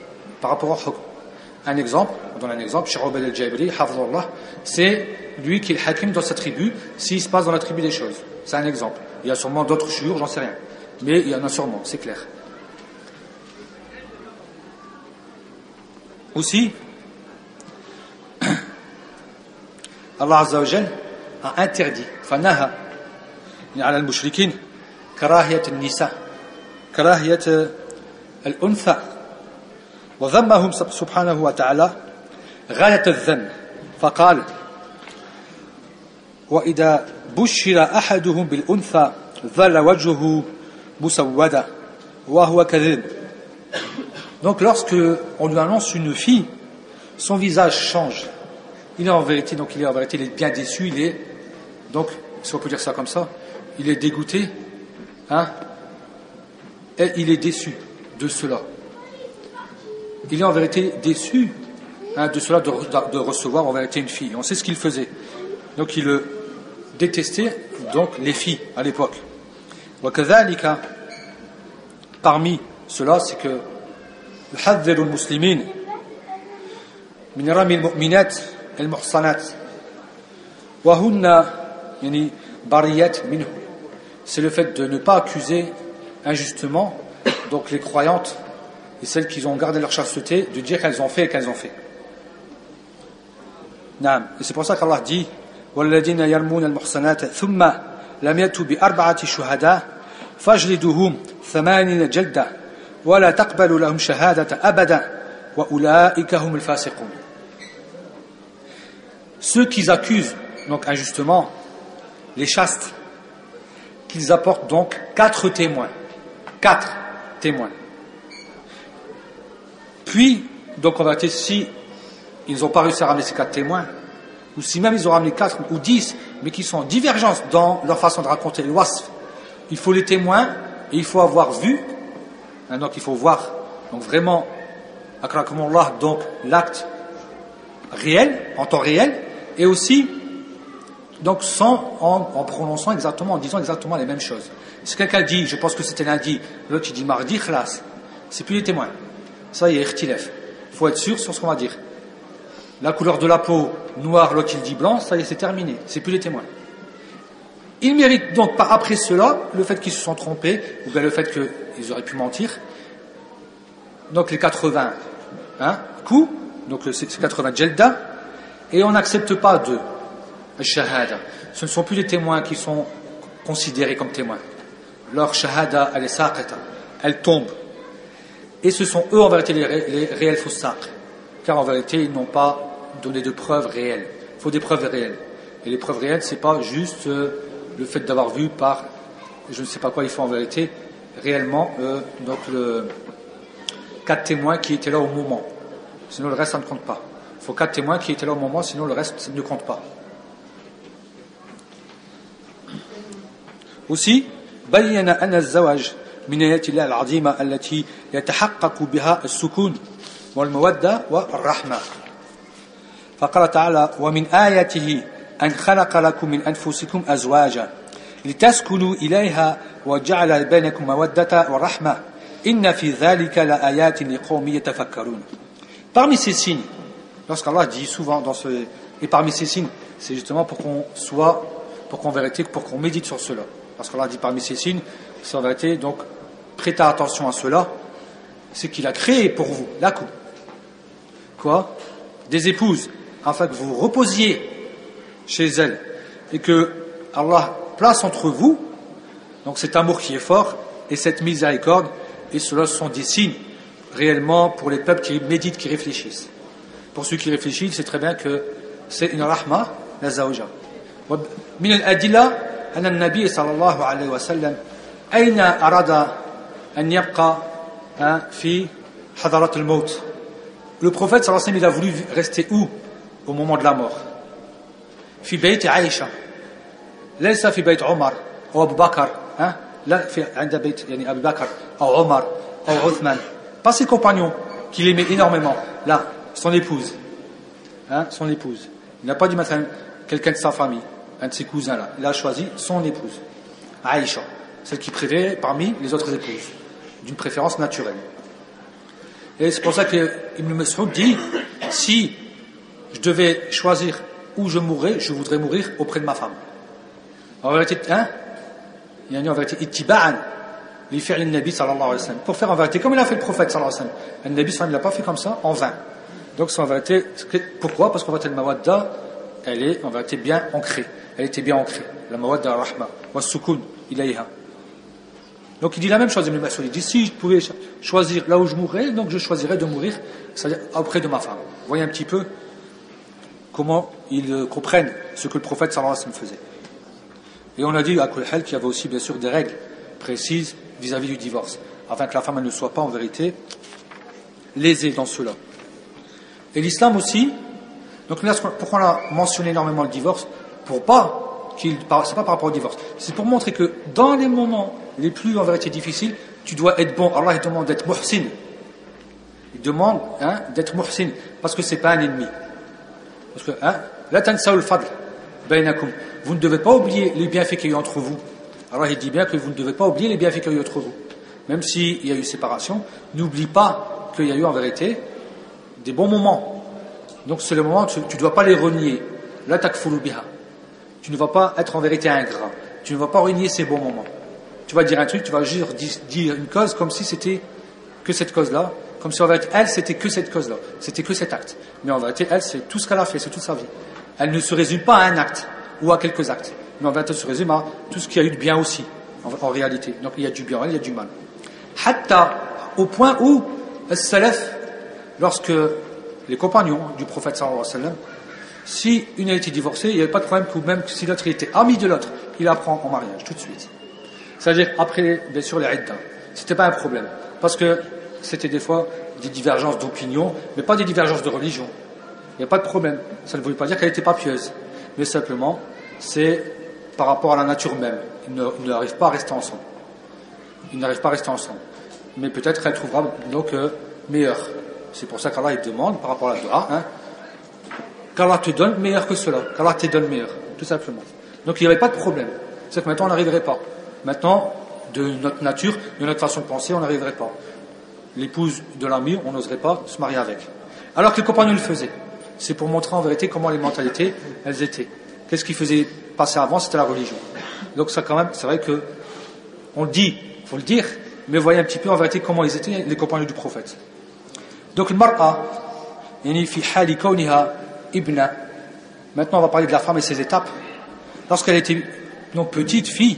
Un exemple, on donne un exemple, Cheikh Obaid al-Jabiri, hafizahullah, c'est lui qui est le hakim dans sa tribu, s'il se passe dans la tribu des choses. C'est un exemple. Il y a sûrement d'autres shuyukh, j'en sais rien. Mais il y en a sûrement, c'est clair. Aussi, Allah Azza wa Jal a interdit, fanaha, ala al-mushrikin, karahiyat al-nisa, karahiyat al-untha, وذمهم سبحانه وتعالى غاية الذم فقال وإذا بشر أحدهم بالأنثى ظل وجهه مسودا وهو كذب. Donc lorsque on lui annonce une fille, son visage change. Il est en vérité il est bien déçu, il est donc si on peut dire ça comme ça, il est dégoûté, et il est déçu de cela. Il est en vérité déçu de cela, de recevoir en vérité une fille. On sait ce qu'il faisait. Donc il détestait donc les filles à l'époque. وكذلك parmi cela c'est que يحذر المسلمين من رمي المؤمنات المحصنات وهن يعني بريات منه. C'est le fait de ne pas accuser injustement donc les croyantes et celles qui ont gardé leur chasteté, de dire qu'elles ont fait et qu'elles ont fait. Et c'est pour ça qu'Allah dit وَالَّذِينَ يَرْمُونَ الْمُحْصَنَاتِ ثُمَّ لَمْ يَأْتُوا بِأَرْبَعَةِ شُهَدَاءَ فَاجْلِدُوهُمْ 80 جَلْدَةً وَلَا تَقْبَلُوا لَهُمْ شَهَادَةً أَبَدًا وَأُولَئِكَ هُمُ الْفَاسِقُونَ. Ceux qui accusent donc injustement les chastes, qu'ils apportent donc 4 témoins. 4 témoins. Puis, donc on va dire, si ils n'ont pas réussi à ramener ces 4 témoins, ou si même ils ont ramené 4 ou 10, mais qui sont en divergence dans leur façon de raconter le wasf, il faut les témoins, et il faut avoir vu, donc il faut voir, donc vraiment, akrakumullah, donc l'acte réel, en temps réel, et aussi, donc en prononçant exactement, en disant exactement les mêmes choses. Si quelqu'un dit, je pense que c'était lundi, l'autre il dit mardi, khlas, c'est plus les témoins. Ça, il y a ikhtilaf. Il faut être sûr sur ce qu'on va dire. La couleur de la peau, noire, l'autre il dit blanc, ça y est, c'est terminé. C'est plus les témoins. Ils méritent donc pas après cela, le fait qu'ils se sont trompés, ou bien le fait qu'ils auraient pu mentir. Donc les 80 coups, donc ces 80 jelda, et on n'accepte pas de shahada. Ce ne sont plus les témoins qui sont considérés comme témoins. Leur shahada, elle est saqita, elle tombe. Et ce sont eux en vérité les réels foussaq, car en vérité ils n'ont pas donné de preuves réelles. Il faut des preuves réelles. Et les preuves réelles, c'est pas juste le fait d'avoir vu par je ne sais pas quoi, il faut en vérité réellement donc 4 témoins qui étaient là au moment. Sinon le reste ça ne compte pas. Il faut 4 témoins qui étaient là au moment, sinon le reste ça ne compte pas. Aussi, بين أن الزواج من آيات الله العظيمة التي يتحقق بها السكون والمودة والرحمة. فقال تعالى: ومن آياته أن خلق لكم من أنفسكم أزواجا لتسكنوا إليها وجعل بينكم مودة ورحمة إن في ذلك لآيات لقوم يتفكرون. Parmi ces signes, lorsqu'Allah dit souvent et parmi ces signes, c'est justement pour qu'on vérifie, pour qu'on médite sur cela. Lorsqu'Allah dit parmi ces signes, c'est en vérité, donc prêtez attention à cela, c'est qu'il a créé pour vous, lakum, quoi, des épouses, afin que vous reposiez chez elles, et que Allah place entre vous, donc cet amour qui est fort, et cette miséricorde, et cela sont des signes, réellement, pour les peuples qui méditent, qui réfléchissent. Pour ceux qui réfléchissent, c'est très bien que c'est une rahma, la zawja. من الأدلة أن النبي صلى الله عليه وسلم أين أراد أن يبقى في حضرة الموت. Le prophète صلى الله عليه وسلم, il a voulu rester où au moment de la mort? في بيت عائشة, ليس في بيت عمر أو أبو بكر, لا في عند بيت يعني أبي بكر أو عمر أو عثمان, pas ses compagnons qu'il aimait énormément, là, son épouse, son épouse. Il n'a pas dit maintenant quelqu'un de sa famille, un de ses cousins là. Il a choisi son épouse, Aïcha, celle qui préférait parmi les autres épouses, d'une préférence naturelle. Et c'est pour ça que Ibn Mas'ud dit, si je devais choisir où je mourrais, je voudrais mourir auprès de ma femme. En vérité, il y a en vérité ittiba'an li fi'l nabi sallallahu alayhi wa sallam, pour faire en vérité comme il a fait le prophète sallallahu alayhi wa sallam. Le nabi sallallahu alayhi wa sallam, il l'a pas fait comme ça en vain. Donc c'est en vérité, pourquoi? Parce qu'en vérité le mawadda, elle est en vérité bien ancrée. Elle était bien ancrée. La mawadda rahma wa sukun ilayha. Donc il dit la même chose, Ibn Mas'ud. Il dit si je pouvais choisir là où je mourrais, donc je choisirais de mourir, c'est-à-dire auprès de ma femme. Vous voyez un petit peu comment ils comprennent ce que le prophète sallallahu alayhi wa sallam faisait. Et on a dit à Kulhal qu'il y avait aussi bien sûr des règles précises vis-à-vis du divorce, afin que la femme elle ne soit pas en vérité lésée dans cela. Et l'islam aussi, donc là, pourquoi on a mentionné énormément le divorce? C'est pas par rapport au divorce, c'est pour montrer que dans les moments les plus en vérité difficiles, tu dois être bon. Allah il demande d'être muhsin. Il demande d'être muhsin, parce que c'est pas un ennemi. Parce que la tansaul fadl bainakum, vous ne devez pas oublier les bienfaits qu'il y a eu entre vous. Allah il dit bien que vous ne devez pas oublier les bienfaits qu'il y a eu entre vous. Même s'il y a eu séparation, n'oublie pas qu'il y a eu en vérité des bons moments. Donc c'est le moment où tu ne dois pas les renier. La takfuru biha. Tu ne vas pas être en vérité ingrat. Tu ne vas pas renier ces bons moments. Tu vas dire un truc, tu vas juste dire une cause comme si c'était que cette cause-là, comme si en vérité elle c'était que cette cause-là, c'était que cet acte. Mais en vérité elle c'est tout ce qu'elle a fait, c'est toute sa vie. Elle ne se résume pas à un acte ou à quelques actes, mais en vérité elle se résume à tout ce qu'il y a eu de bien aussi en réalité. Donc il y a du bien, il y a du mal. Hatta, au point où as-salaf, lorsque les compagnons du prophète sallallahu alayhi wa sallam, si une a été divorcée, il n'y avait pas de problème que même si l'autre était ami de l'autre, il la prend en mariage tout de suite. C'est-à-dire après, bien sûr, les idda. C'était pas un problème. Parce que c'était des fois des divergences d'opinion, mais pas des divergences de religion. Il n'y a pas de problème. Ça ne voulait pas dire qu'elle n'était pas pieuse. Mais simplement, c'est par rapport à la nature même. Ils n'arrivent pas à rester ensemble. Ils n'arrivent pas à rester ensemble. Mais peut-être qu'elle trouvera donc meilleur. C'est pour ça qu'Allah il demande par rapport à la dua, qu'Allah te donne meilleur que cela, qu'Allah te donne meilleur, tout simplement. Donc il n'y avait pas de problème. C'est que maintenant on n'arriverait pas. Maintenant, de notre nature, de notre façon de penser, on n'arriverait pas. L'épouse de l'ami, on n'oserait pas se marier avec. Alors que les compagnons le faisaient. C'est pour montrer en vérité comment les mentalités, elles étaient. Qu'est-ce qui faisait passer avant, c'était la religion. Donc ça quand même, c'est vrai que on le dit, il faut le dire, mais voyez un petit peu en vérité comment ils étaient, les compagnons du prophète. Donc le mar'a, yani fi hali kawniha ibna. Maintenant on va parler de la femme et ses étapes. Lorsqu'elle était donc petite fille,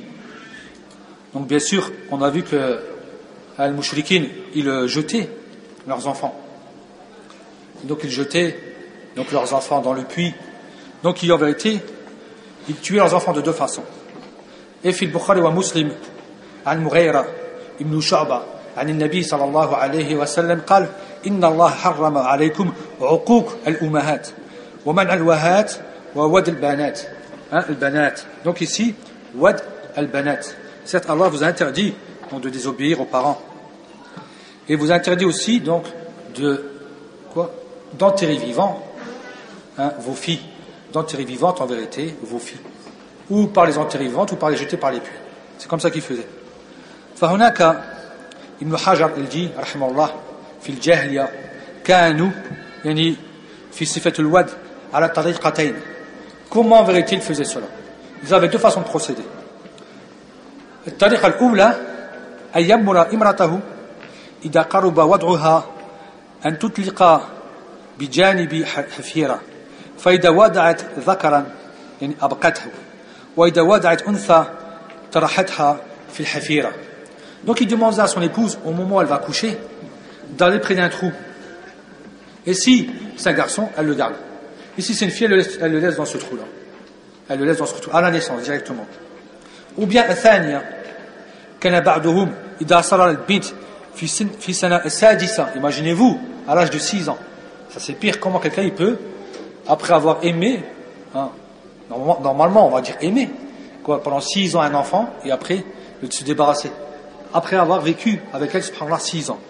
donc bien sûr on a vu que al-mushrikin ils jetaient leurs enfants. Donc ils jetaient donc leurs enfants dans le puits. Donc en vérité ils tuaient leurs enfants de deux façons. Et fi al-Bukhari wa Muslim an Mughira ibn Shu'ba عن النبي صلى الله عليه وسلم قال إن الله حرم عليكم عقوق الأمهات ومنع الوهات وود البنات البنات. Donc ici wad al-banat. Certes Allah vous a interdit donc de désobéir aux parents et vous interdit aussi donc d'enterrer vivant vos filles, d'enterrer vivantes en vérité vos filles. ou par les enterrer vivantes, ou par les jeter par les puits. C'est comme ça qu'ils faisaient. فهناك ابن حجر الجي رحمه الله في الجاهلية كانوا يعني في صفة الود على طريقتين. Comment en vérité ils faisaient cela? Ils avaient deux façons de procéder. الطريقة الأولى أن يأمر امرأته إذا قرب وضعها أن تطلق بجانب حفيرة فإذا وضعت ذكرا يعني أبقته وإذا وضعت أنثى طرحتها في الحفيرة. Donc il demande à son épouse au moment où elle va coucher d'aller près d'un trou. Et si c'est un garçon, elle le garde. Et si c'est une fille, elle le laisse dans ce trou-là. Elle le laisse dans ce trou à la naissance directement. Ou bien الثانية كان بعضهم إذا صار البنت في سنة السادسة. Imaginez-vous à l'âge de 6 ans. Ça c'est pire. Comment quelqu'un il peut après avoir aimé, hein, normalement on va dire aimer, quoi, pendant 6 ans un enfant et après de se débarrasser. Après avoir vécu avec elle subhanallah 6 ans.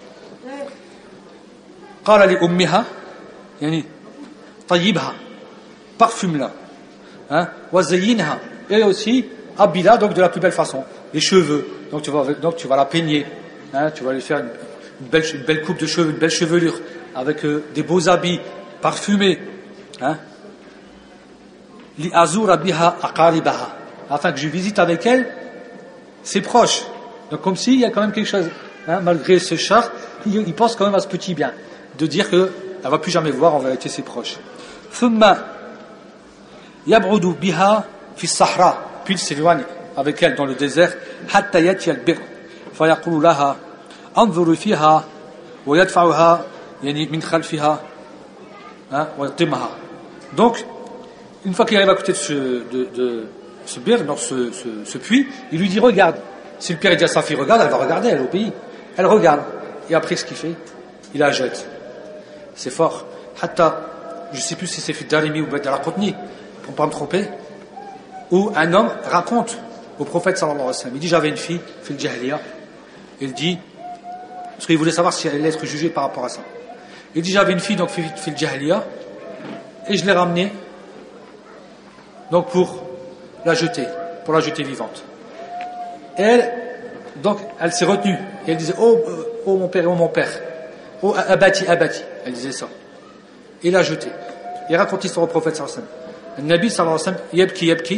قال لأمها يعني طيبها parfume-la, hein, وزينها et aussi habille-la donc de la plus belle façon. Les cheveux, donc tu vas la peigner, hein, tu vas lui faire une belle coupe de cheveux, une belle chevelure avec des beaux habits parfumés, hein. Li azura biha aqaribaha, afin que je visite avec elle ses proches. Donc comme s'il y a quand même quelque chose, hein, malgré ce char, il pense quand même à ce petit bien, de dire que elle va plus jamais voir en vérité ses proches. Thumma yab'udu biha fi sahra, puis il s'éloigne avec elle dans le désert, hatta yati al-bir, fa yaqulu laha anzuru fiha wa yadfa'uha yani min khalfiha, hein, wa yatimaha. Donc une fois qu'il arrive à côté de ce bir, dans ce puits, il lui dit regarde. Si le père dit à sa fille regarde, elle va regarder, elle est au pays. Elle regarde. Et après ce qu'il fait, il la jette. C'est fort. Hatta, je ne sais plus si c'est fait Darimi ou Bad al-Qutni, pour ne pas me tromper, où un homme raconte au prophète sallallahu alayhi wa sallam. Il dit j'avais une fille, fil jahiliya. Il dit, parce qu'il voulait savoir si elle allait être jugée par rapport à ça. Il dit j'avais une fille, donc fil jahiliya, et je l'ai ramenée, donc pour la jeter vivante. Elle, donc, elle s'est retenue. Et elle disait, oh mon père, oh abati, elle disait ça. Et il l'a jeté. Il raconte l'histoire au prophète sallallahu alayhi wa sallam. Le Nabi sallallahu alayhi wa sallam, yabki.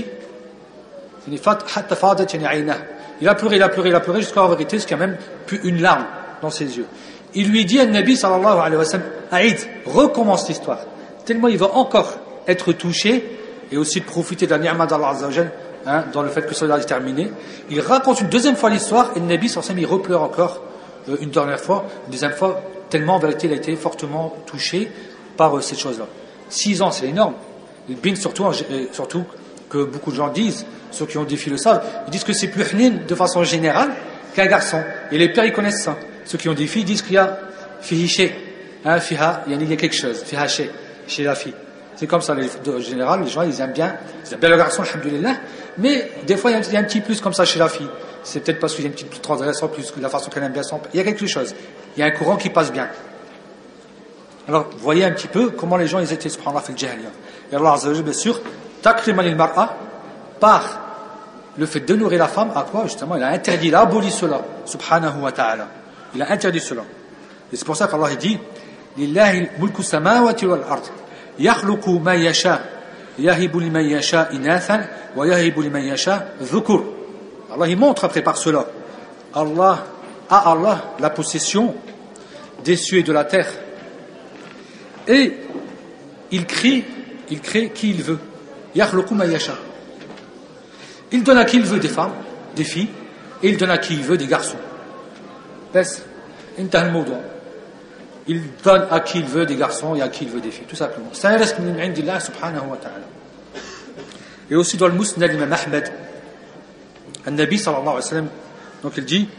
Il a pleuré jusqu'à en vérité, jusqu'à même plus une larme dans ses yeux. Il lui dit à Nabi sallallahu alayhi wa sallam, Aïd, recommence l'histoire. Tellement il va encore être touché et aussi de profiter de la ni'ma d'Allah azza wa jal, hein, dans le fait que cela est terminé. Il raconte une deuxième fois l'histoire et le Nabi sallallahu alayhi wa sallam, il repleure encore une dernière fois, une deuxième fois, tellement en vérité il a été fortement touché par cette chose-là. 6 ans, c'est énorme. Le bin, surtout que beaucoup de gens disent, ceux qui ont défi le savent, ils disent que c'est plus hnin de façon générale qu'un garçon. Et les pères, ils connaissent ça. Ceux qui ont des filles disent qu'il y a fihiché, hein, fiha, il y a quelque chose, fihaché, chez la fille. C'est comme ça, en général, les gens, ils aiment bien le garçon, alhamdoulilah, mais des fois, il y a un petit plus comme ça chez la fille. C'est peut-être parce qu'il y a une petite transgression, plus que la façon qu'elle aime bien son père. Il y a quelque chose. Il y a un courant qui passe bien. Alors, vous voyez un petit peu comment les gens, ils étaient, subhanallah, fil jahiliya. Et Allah azza wa jalla, bien sûr, takriman lil mar'a, par le fait de nourrir la femme, à quoi, justement, il a interdit, il a aboli cela, subhanahu wa ta'ala. Il a interdit cela. Et c'est pour ça qu'Allah dit, lillahi mulku samawati wal ard. يخلق ما يشاء يهب لمن يشاء إناثا ويهب لمن يشاء ذكور. Allah il montre après par cela Allah la possession des cieux et de la terre et il crée qui il veut. يخلق ما يشاء. Il donne à qui il veut des femmes, des filles, et il donne à qui il veut des garçons. بس انتهى الموضوع. Il donne à qui il veut des garçons et à qui il veut des filles, tout simplement. C'est un risque min indillah subhanahu wa ta'ala. Et aussi dans le Musnad l'imam Ahmed, le Nabi sallallahu alayhi wa sallam, donc il dit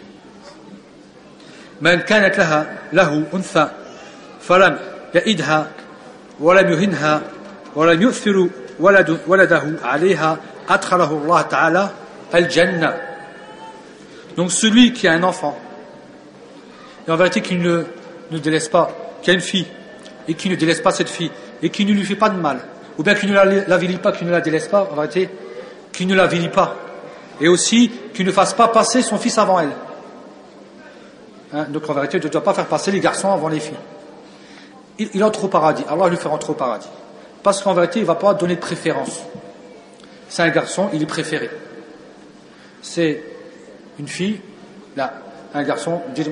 Man kanat lahu untha falam ya'idha walam yuhinha walam yu'thiru waladahu alayha adkhalahu Allah ta'ala al-jannah. Donc celui qui a un enfant et en vérité qu'il ne délaisse pas, qui a une fille, et qui ne délaisse pas cette fille, et qui ne lui fait pas de mal, ou bien qui ne la vilie pas, qui ne la délaisse pas, en vérité, qu'il ne la vilie pas, et aussi qu'il ne fasse pas passer son fils avant elle. Donc en vérité, tu ne dois pas faire passer les garçons avant les filles. Il entre au paradis, Allah lui fait rentrer au paradis. Parce qu'en vérité, il ne va pas donner de préférence. C'est un garçon, il est préféré. C'est une fille, là, un garçon, c'est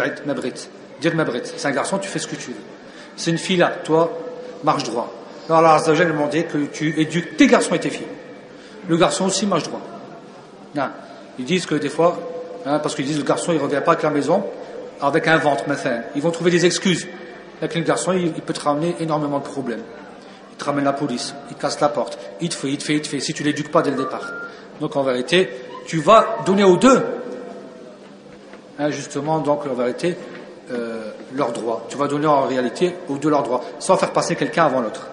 un garçon, tu fais ce que tu veux. C'est une fille là, toi, marche droit. Alors Allah Azza wa Jalla demandait que tu éduques tes garçons et tes filles. Le garçon aussi marche droit. Non. Ils disent que des fois, parce qu'ils disent le garçon il ne revient pas avec la maison avec un ventre, maintenant. Ils vont trouver des excuses. Avec le garçon, il peut te ramener énormément de problèmes. Il te ramène la police, il te casse la porte, il te fait, si tu ne l'éduques pas dès le départ. Donc en vérité, tu vas donner aux deux, justement, donc en vérité, leurs droits. Tu vas donner en réalité aux deux leurs droits, sans faire passer quelqu'un avant l'autre.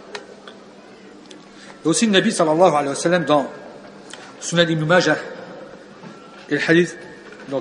Et aussi le Nabi sallallahu alayhi wa sallam dans Sunan Ibn Majah et le hadith, donc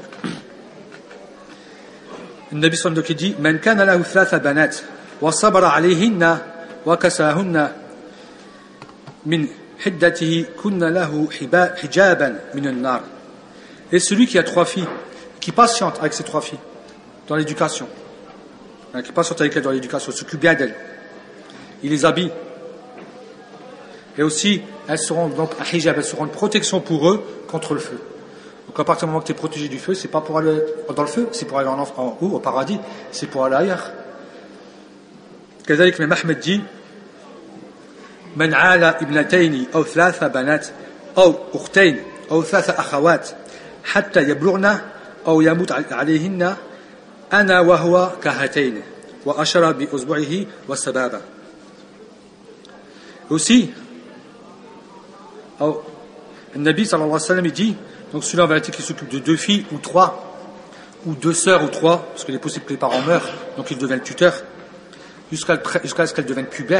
le Nabi sallallahu alayhi wa sallam dit Man kana lahu thalatha banat wa sabara alayhinna wa kasahunna min hiddatihi kunna lahu hijaban min an-nar. Et celui qui a 3 filles, qui patiente avec ses 3 filles dans l'éducation, qui patiente avec elles dans l'éducation, s'occupe bien d'elles, il les habille. Et aussi, elles seront donc un hijab, elles seront une protection pour eux contre le feu. Donc à partir du moment que tu es protégé du feu, c'est pas pour aller dans le feu, c'est pour aller en haut, au paradis, c'est pour aller ailleurs. كذلك الإمام أحمد dit من عال ابنتين أو 3 بنات أو أختين أو 3 أخوات حتى يبلغن أو يموت عليهن أنا وهو كهاتين وأشار بإصبعه والسبابة. Aussi, le Nabi sallallahu alayhi wa sallam il dit, donc celui-là en vérité qui s'occupe de 2 filles ou 3, ou 2 sœurs ou 3, parce qu'il est possible que les parents meurent, donc il devient le tuteur, jusqu'à ce qu'elle devienne pubère,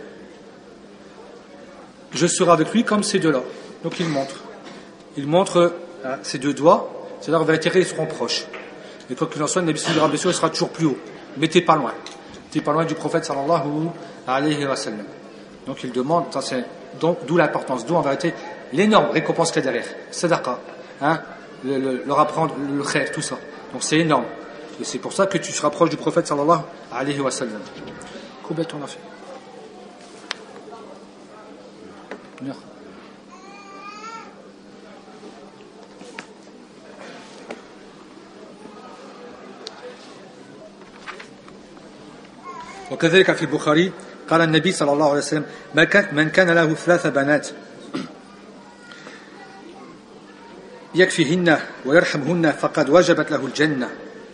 je serai avec lui comme ces 2-là. Donc il montre ses 2 doigts, c'est-à-dire en vérité ils seront proches. Et quoi qu'il en soit, le Nabi sallallahu alayhi wa sallam, il sera toujours plus haut, mais t'es pas loin du prophète sallallahu alayhi wa sallam. Donc il demande, ça c'est d'où l'importance, d'où en vérité l'énorme récompense qu'il y a derrière. Sadaqa, leur apprendre le khair, tout ça. Donc c'est énorme. Et c'est pour ça que tu seras proche du prophète sallallahu alayhi wa sallam. Combien on a fait? Une heure. وكذلك في البخاري قال النبي صلى الله عليه وسلم من كان له 3 بنات يكفيهن ويرحمهن فقد وجبت له الجنة.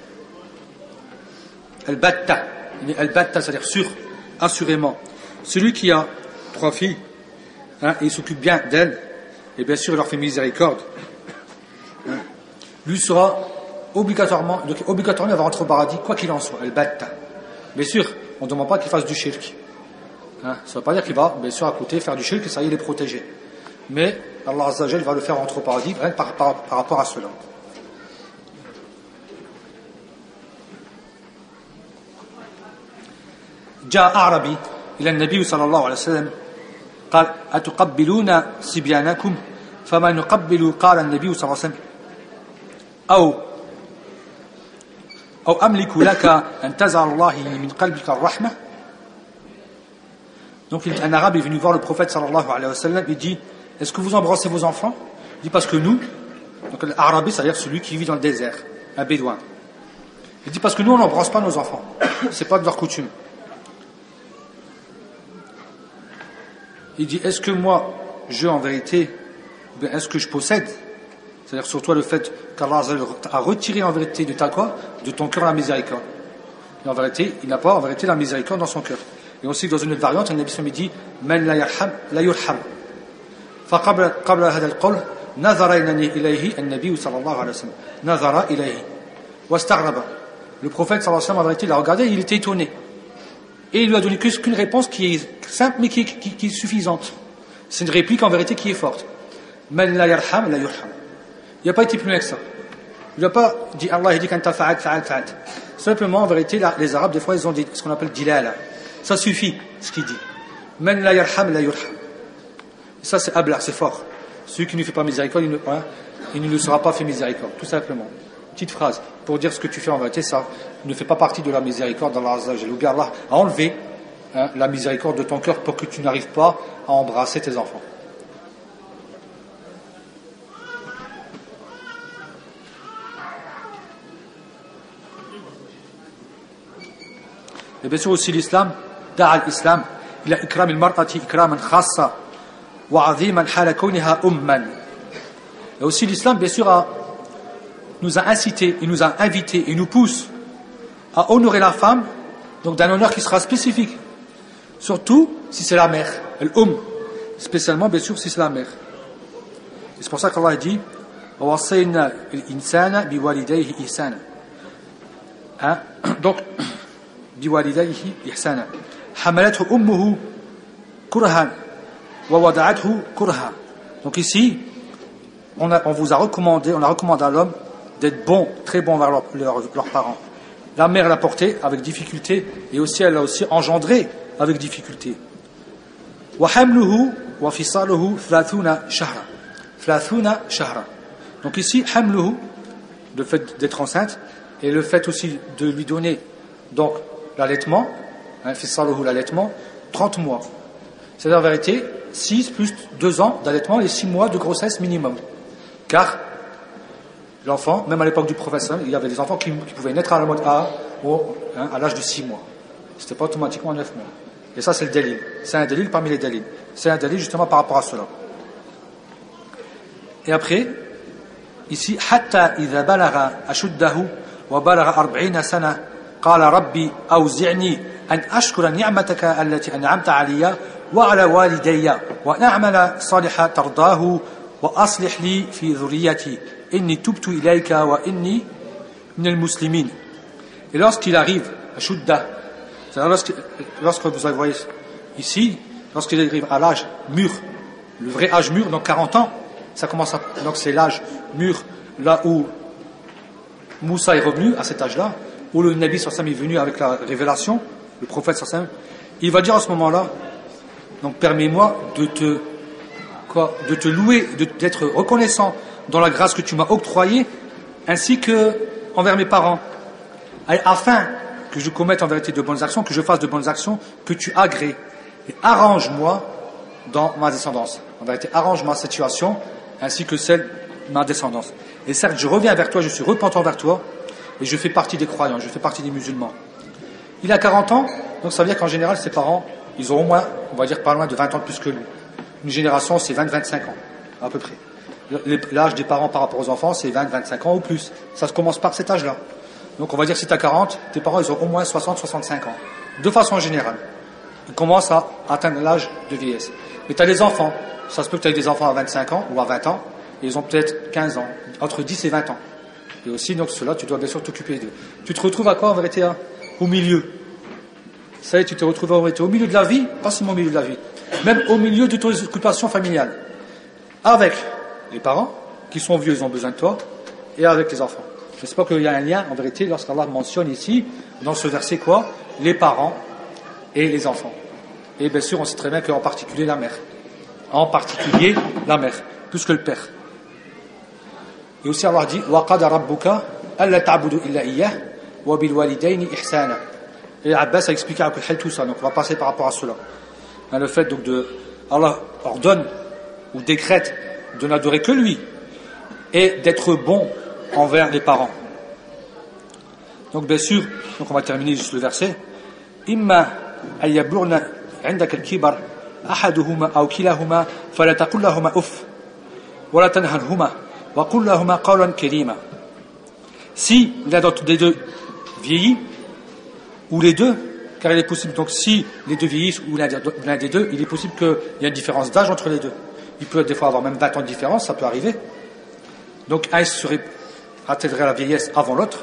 البتة c'est-à-dire sûr, assurément. Celui qui a 3 filles et il s'occupe bien d'elles, et bien sûr il leur fait miséricorde, lui sera obligatoirement il va rentrer au paradis quoi qu'il en soit. Al-Batta. Bien sûr, on ne demande pas qu'il fasse du shirk. Ça ne veut pas dire qu'il va, bien sûr, à côté faire du shirk et ça y est, il est protégé. Mais Allah Azza wa Jalla va le faire rentrer au paradis par rapport à cela. جاء أعربي إلى النبي صلى الله عليه وسلم قال أتقبلون صبيانكم فما نقبل قال النبي صلى الله عليه وسلم أو أملك لك أن تزعل الله من قلبك الرحمة. Donc un arabe est venu voir le prophète sallallahu alayhi wa sallam, il dit est-ce que vous embrassez vos enfants? Il dit parce que nous, donc l'arabe c'est-à-dire celui qui vit dans le désert, un bédouin, il dit parce que nous on n'embrasse pas nos enfants, c'est pas de leur coutume. Il dit est-ce que moi je en vérité, est-ce que je possède, c'est-à-dire sur toi le fait qu'Allah a retiré en vérité de ton cœur la miséricorde, et en vérité il n'a pas en vérité la miséricorde dans son cœur. Et aussi dans une autre variante, le Nabi sallallahu alayhi wa sallam dit man la yarham la yurham. فقبل هذا القول نظر إليه النبي صلى الله عليه وسلم نظر إليه واستغرب. Le prophète sallallahu alayhi wa sallam en vérité l'a regardé, il était étonné et il lui a donné qu'une réponse qui est simple mais qui est suffisante. C'est une réplique en vérité qui est forte. Man la yarham la yurham. Il n'a pas été plus loin que ça. Il n'a pas dit Allah il dit qu'anta fa'al. Simplement en vérité les Arabes des fois ils ont dit ce qu'on appelle dilala. Ça suffit ce qu'il dit. Man la yarham la yurham. Ça c'est ablah, c'est fort. Celui qui ne fait pas miséricorde, il ne le sera pas fait miséricorde, tout simplement. Petite phrase, pour dire ce que tu fais en vérité, ça ne fait pas partie de la miséricorde d'Allah Azza wa Jalla. Ou bien Allah a enlevé la miséricorde de ton cœur pour que tu n'arrives pas à embrasser tes enfants. Et bien sûr aussi l'islam, da'a l'islam, il a ikram al-mar'ati ikraman khassa wa 'aziman hala kawniha umman. Et aussi l'islam, bien sûr, nous a incité, il nous a invités, il nous pousse à honorer la femme, donc d'un honneur qui sera spécifique. Surtout si c'est la mère, spécialement bien sûr si c'est la mère. Et c'est pour ça qu'Allah dit وَوَصَّيْنَا الْإِنسَانَ بِوَالِدَيْهِ إِحْسَانًا. Donc بِوَالِدَيْهِ إِحْسَانًا حَمَلَتْهُ أُمُّهُ كُرْهًا وَوَضَعَتْهُ كُرْهًا. Donc ici, on vous a recommandé, on a recommandé à l'homme d'être bon, très bon vers leurs parents. La mère l'a porté avec difficulté et aussi elle l'a aussi engendré avec difficulté. وَحَمْلُهُ وَفِصَالُهُ 30 شهرًا. Donc ici, حَمْلُهُ, le fait d'être enceinte, et le fait aussi de lui donner donc l'allaitement, فِصَالُهُ l'allaitement, 30 mois. C'est-à-dire en vérité, 6 plus 2 ans d'allaitement et 6 mois de grossesse minimum. Car l'enfant, même à l'époque du prophète, il y avait des enfants qui pouvaient naître à la mode à l'âge de 6 mois. C'était pas automatiquement 9 mois. Et ça, c'est le délil. C'est un délil parmi les délils. C'est un délil justement par rapport à cela. Et après, ici, حتى إذا بلغ أشده وبلغ 40 سنة قال ربي أوزعني أن أشكر نعمتك التي أنعمت علي وعلى والدي وأن أعمل صالحا ترضاه وأصلح لي في ذريتي إني تبت إليك وإني من المسلمين. Et lorsqu'il arrive à Shudda, c'est-à-dire lorsque vous voyez ici, lorsqu'il arrive à l'âge mûr, le vrai âge mûr, donc 40 ans, ça commence donc c'est l'âge mûr, là où Moussa est revenu, à cet âge-là, où le Nabi sallallahu est venu avec la révélation, le prophète sallallahu, il va dire à ce moment-là, donc permets-moi de te louer, d'être reconnaissant dans la grâce que tu m'as octroyée, ainsi que envers mes parents, afin que je commette en vérité de bonnes actions, que je fasse de bonnes actions, que tu agrées. Et arrange-moi dans ma descendance. En vérité, arrange ma situation, ainsi que celle de ma descendance. Et certes, je reviens vers toi, je suis repentant vers toi, et je fais partie des croyants, je fais partie des musulmans. Il a 40 ans, donc ça veut dire qu'en général, ses parents, ils ont au moins, on va dire pas loin de 20 ans de plus que lui. Une génération, c'est 20-25 ans, à peu près. L'âge des parents par rapport aux enfants, c'est 20-25 ans ou plus. Ça se commence par cet âge-là. Donc on va dire que si tu as 40, tes parents, ils ont au moins 60-65 ans. De façon générale. Ils commencent à atteindre l'âge de vieillesse. Mais tu as des enfants. Ça se peut que tu aies des enfants à 25 ans ou à 20 ans, et ils ont peut-être 15 ans, entre 10 et 20 ans. Et aussi, donc cela, tu dois bien sûr t'occuper d'eux. Tu te retrouves à quoi en vérité au milieu. Ça y est, tu te retrouves en vérité au milieu de la vie, pas seulement au milieu de la vie, même au milieu de tes occupations familiales. Avec les parents, qui sont vieux, ils ont besoin de toi, et avec les enfants. Je ne sais pas qu'il y a un lien, en vérité, lorsqu'Allah mentionne ici, dans ce verset quoi, les parents et les enfants. Et bien sûr, on sait très bien qu'en particulier la mère. En particulier la mère, plus que le père. Et aussi Allah dit وَقَدَ رَبُّكَ أَلَّا تَعْبُدُوا إِلَّا إِيَّهُ وَبِالْوَالِدَيْنِ إِحْسَانًا. Et Abbas a expliqué à quel tout ça, donc on va passer par rapport à cela. Le fait donc Allah ordonne ou décrète de n'adorer que lui et d'être bon envers les parents. Donc bien sûr, donc on va terminer juste le verset. إِمَّا أَن يَبْلُغْنَ عِنْدَكَ الْكِبَرَ أَحَدُهُمَا أَوْ كِلَاهُمَا فَلَا تَقُل لَّهُمَا أُفٍّ وَلَا تَنْهَرْهُمَا وَقُل لَّهُمَا قَوْلًا كَرِيمًا. Si l'un d'entre les deux vieillit, ou les deux, car il est possible, donc si les deux vieillissent ou l'un des deux, il est possible qu'il y ait une différence d'âge entre les deux. Il peut des fois avoir même 20 ans de différence, ça peut arriver. Donc un atteindrait à la vieillesse avant l'autre,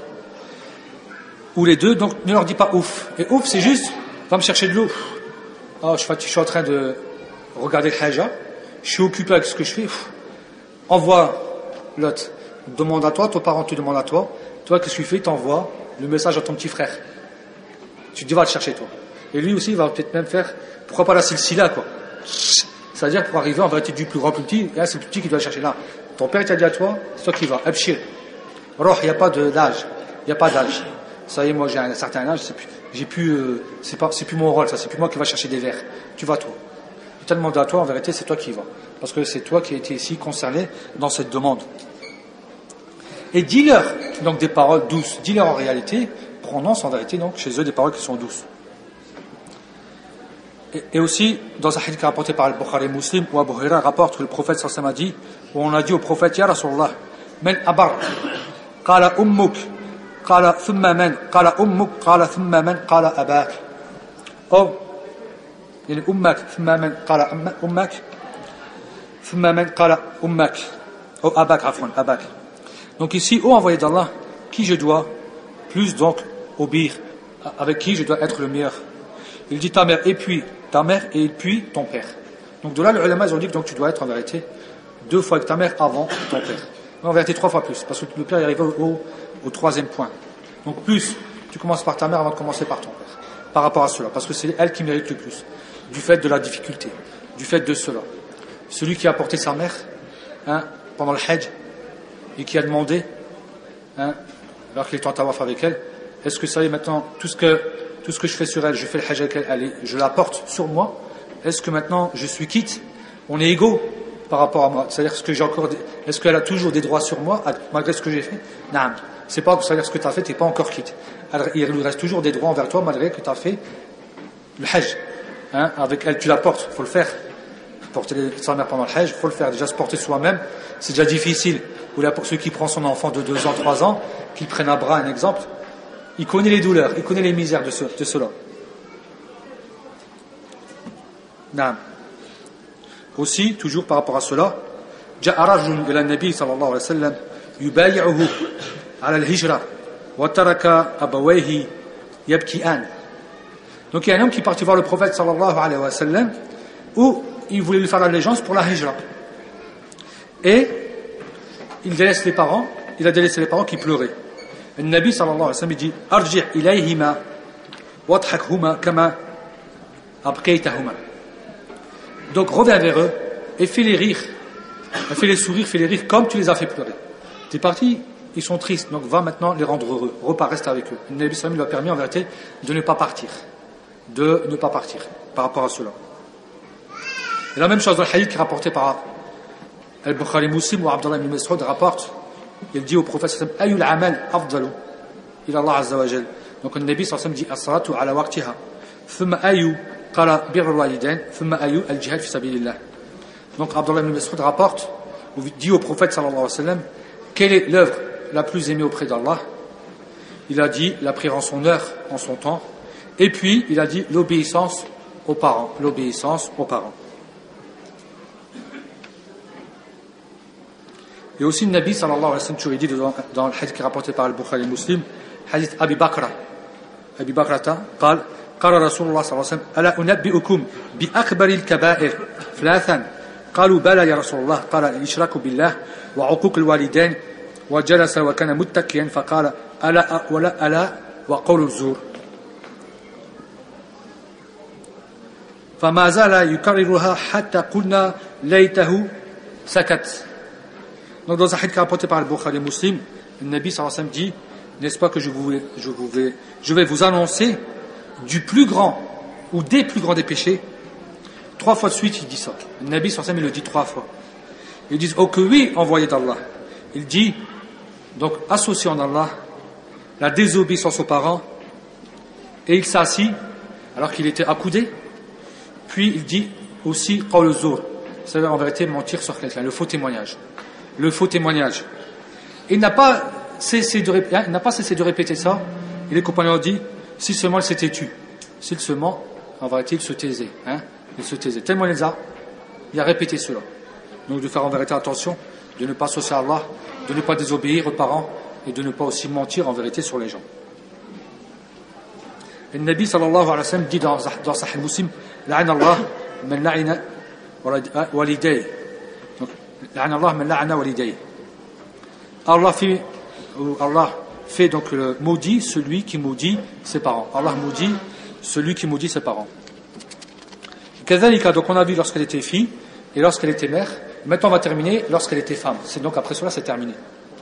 ou les deux, donc ne leur dis pas ouf. Et ouf, c'est juste, va me chercher de l'eau. Oh, je suis en train de regarder le haja, je suis occupé avec ce que je fais. Envoie l'autre, demande à toi, ton parent te demande à toi, toi qu'est-ce que tu fais, t'envoies le message à ton petit frère. Tu dis va le chercher toi. Et lui aussi il va peut-être même faire, pourquoi pas la silsila quoi. C'est-à-dire pour arriver en vérité du plus grand plus petit, et là c'est le plus petit qui doit le chercher là. Ton père t'a dit à toi, c'est toi qui vas. Abshir. Roh, il n'y a pas d'âge. Il n'y a pas d'âge. Ça y est, moi j'ai un certain âge, c'est plus mon rôle, ça, c'est plus moi qui va chercher des verres. Tu vas toi. Tellement à toi, en vérité, c'est toi qui vas. Parce que c'est toi qui as été ici concerné dans cette demande. Et dis-leur donc des paroles douces. Dis-leur en réalité, prononce en vérité donc chez eux des paroles qui sont douces. Et aussi, dans un hadith qui est rapporté par Al-Bukhari Muslim, où Abu Huraira rapporte que le prophète sallallahu alayhi wa sallam a dit, où on a dit au prophète, Ya Rasulallah, Men abar, qala ummuk, qala thumma man, qala ummuk, qala thumma man, qala abak. Oh, يعني أمك ثم من قال أمك ثم من قال أمك أو أباك عفوا أباك. Donc ici, ô envoyé d'Allah, qui je dois plus donc obéir, avec qui je dois être le meilleur. Il dit ta mère et puis ta mère et puis ton père. Donc de là, les ulama ils ont dit que donc tu dois être en vérité 2 fois avec ta mère avant ton père. Mais en vérité 3 fois plus, parce que le père est arrivé au 3e point. Donc plus tu commences par ta mère avant de commencer par ton père. Par rapport à cela, parce que c'est elle qui mérite le plus. Du fait de la difficulté, du fait de cela. Celui qui a porté sa mère pendant le Hajj et qui a demandé, alors qu'il est en tawaf avec elle, est-ce que ça y est maintenant, tout ce que je fais sur elle, je fais le Hajj avec elle, je la porte sur moi, est-ce que maintenant je suis quitte, on est égaux par rapport à moi, c'est-à-dire est-ce qu'elle a toujours des droits sur moi malgré ce que j'ai fait? Non, c'est pas, c'est-à-dire ce que tu as fait, tu n'es pas encore quitte. Alors, il lui reste toujours des droits envers toi malgré que tu as fait le Hajj. Avec elle, tu la portes, il faut le faire. Porter sa mère pendant le Hajj, il faut le faire. Déjà, se porter soi-même, c'est déjà difficile. Ou là, pour celui qui prend son enfant de 2 ans, 3 ans, qu'il prenne à bras, un exemple, il connaît les douleurs, il connaît les misères de cela. Naam. Aussi, toujours par rapport à cela, جاء رجل إلى النبي صلى الله عليه وسلم يبايعه على الهجرة وترك أبويه يبكيان. Donc il y a un homme qui est parti voir le prophète sallallahu alayhi wa sallam où il voulait lui faire l'allégeance pour la hijra. Et il a délaissé les parents qui pleuraient. Et le Nabi sallallahu alayhi wa sallam dit Arji' ilayhima wadhakhuma kama abqaytahuma. Donc reviens vers eux et fais-les rire. Fais-les sourire, fais-les rire comme tu les as fait pleurer. T'es parti, ils sont tristes, donc va maintenant les rendre heureux. Repars, reste avec eux. Le Nabi sallallahu alayhi wa sallam lui a permis en vérité de ne pas partir. Par rapport à cela. Et la même chose dans le hadith qui est rapporté par Al-Bukhari Muslim ou Abdullah ibn Mas'ud rapporte, il dit au prophète sallallahu alayhi wa sallam Ayul amal afdalu ila Allah azza wa jal. Donc le Nabi sallallahu alayhi wa sallam dit as-salatu ala waqtiha thumma ayu qala birrul walidain thumma ayu al-jihad fi sabilillah. Donc Abdullah ibn Mas'ud rapporte ou dit au prophète sallallahu alayhi wa sallam quelle est l'œuvre la plus aimée auprès d'Allah? Il a dit la prière en son heure, en son temps. Et puis, il a dit l'obéissance aux parents. L'obéissance aux parents. Et aussi, le Nabi sallallahu alayhi wa sallam, tu dit dans le hadith qui est rapporté par Al-Bukhari Muslim, hadith Abi Bakra. Abi Bakrata, قال رسول الله صلى الله عليه وسلم ألا أنبئكم بأكبر الكبائر ثلاثا قالوا بلى يا رسول الله قال الإشراك بالله وعقوق الوالدين وجلس وكان متكئا فقال ألا وقول الزور. فما زال يكررها حتى قلنا ليته سكت. Donc dans un hadith rapporté par Al-Bukhari Muslim, le Nabi sallallahu alayhi wa sallam dit, n'est-ce pas que je vais vous annoncer du plus grand ou des plus grands des péchés. 3 fois de suite il dit ça. Le Nabi sallallahu alayhi wa sallam il le dit 3 fois. Ils disent oh que oui, envoyé d'Allah. Il dit donc associé en Allah la désobéissance aux parents, et il s'assit alors qu'il était accoudé. Puis il dit aussi qawl zur, c'est-à-dire en vérité mentir sur quelqu'un, le faux témoignage. Le faux témoignage. Il n'a pas cessé de répéter ça. Et les compagnons ont dit si seulement il s'était tu. Si seulement, en vérité, il se taisait. Il se taisait. Tellement il a répété cela. Donc de faire en vérité attention, de ne pas associer à Allah, de ne pas désobéir aux parents et de ne pas aussi mentir en vérité sur les gens. Et le Nabi sallallahu alayhi wa sallam dit dans Sahih Muslim la'ana Allah man la'ina walidayhi. Donc la'ana Allah man la'ana walidayhi. Allah fait donc le maudit celui qui maudit ses parents. Allah maudit celui qui maudit ses parents. Kadhalika, donc on a vu lorsqu'elle était fille, et lorsqu'elle était mère. Maintenant, on va terminer lorsqu'elle était femme. C'est donc après cela, c'est terminé.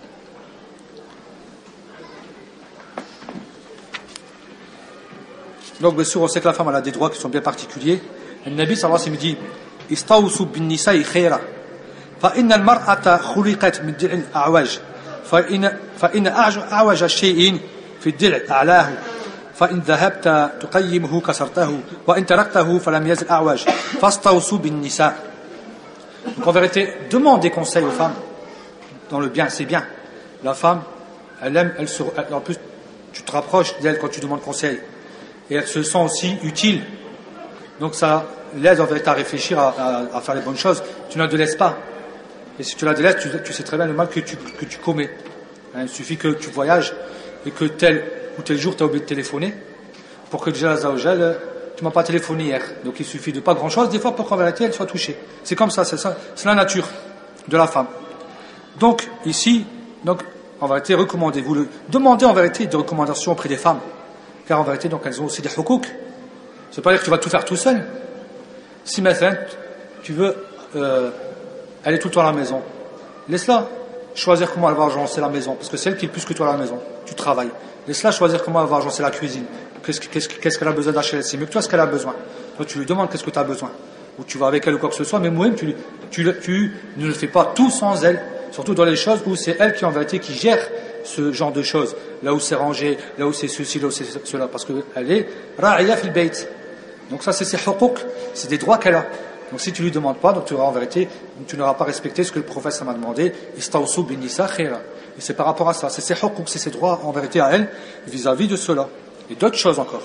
Donc, bien sûr, on sait que la femme elle a des droits qui sont bien particuliers. Le Nabi sallallahu alayhi wa sallam dit Istawsu bin nisa'i khayra fa inna al-mar'ata khuliqat min dil'in a'waj fa inna a'waja shay'in fi dil' a'lahu fa in dhahabta tuqayyimuhu kasartahu wa in taraktahu falam yazil a'waj fastawsu bin nisa'. Donc en vérité, demande des conseils aux femmes dans le bien, c'est bien. La femme, elle aime, en plus tu te rapproches d'elle quand tu demandes conseil. Et elle se sent aussi utile. Donc ça l'aide en vérité à réfléchir, à faire les bonnes choses. Tu ne la délaisses pas. Et si tu la délaisses, tu sais très bien le mal que tu commets. Hein, il suffit que tu voyages et que tel ou tel jour tu as oublié de téléphoner pour que déjà tu m'as pas téléphoné hier. Donc il suffit de pas grand chose des fois pour qu'en vérité elle soit touchée. C'est comme ça, c'est la nature de la femme. Donc ici, en vérité, recommandez-vous demandez en vérité des recommandations auprès des femmes. Car en vérité, donc, elles ont aussi des hukouk. C'est pas dire que tu vas tout faire tout seul. Si maintenant, tu veux aller tout le temps à la maison, laisse-la choisir comment elle va agencer la maison, parce que c'est elle qui est plus que toi à la maison. Tu travailles. Laisse-la choisir comment elle va agencer la cuisine. Qu'est-ce qu'elle a besoin d'acheter. C'est mieux que toi ce qu'elle a besoin. Donc tu lui demandes qu'est-ce que tu as besoin. Ou tu vas avec elle ou quoi que ce soit, mais moi-même, tu ne le fais pas tout sans elle. Surtout dans les choses où c'est elle qui, en vérité, qui gère ce genre de choses, là où c'est rangé, là où c'est ceci, là où c'est cela, parce qu'elle est ra'iya fil bayt. Donc ça c'est ses hukouk, c'est des droits qu'elle a. Donc si tu lui demandes pas, donc tu auras en vérité, tu n'auras pas respecté ce que le prophète m'a demandé, istawsu bin nisa khayra. Et c'est par rapport à ça, c'est ses hukouk, c'est ses droits en vérité à elle vis-à-vis de cela et d'autres choses encore.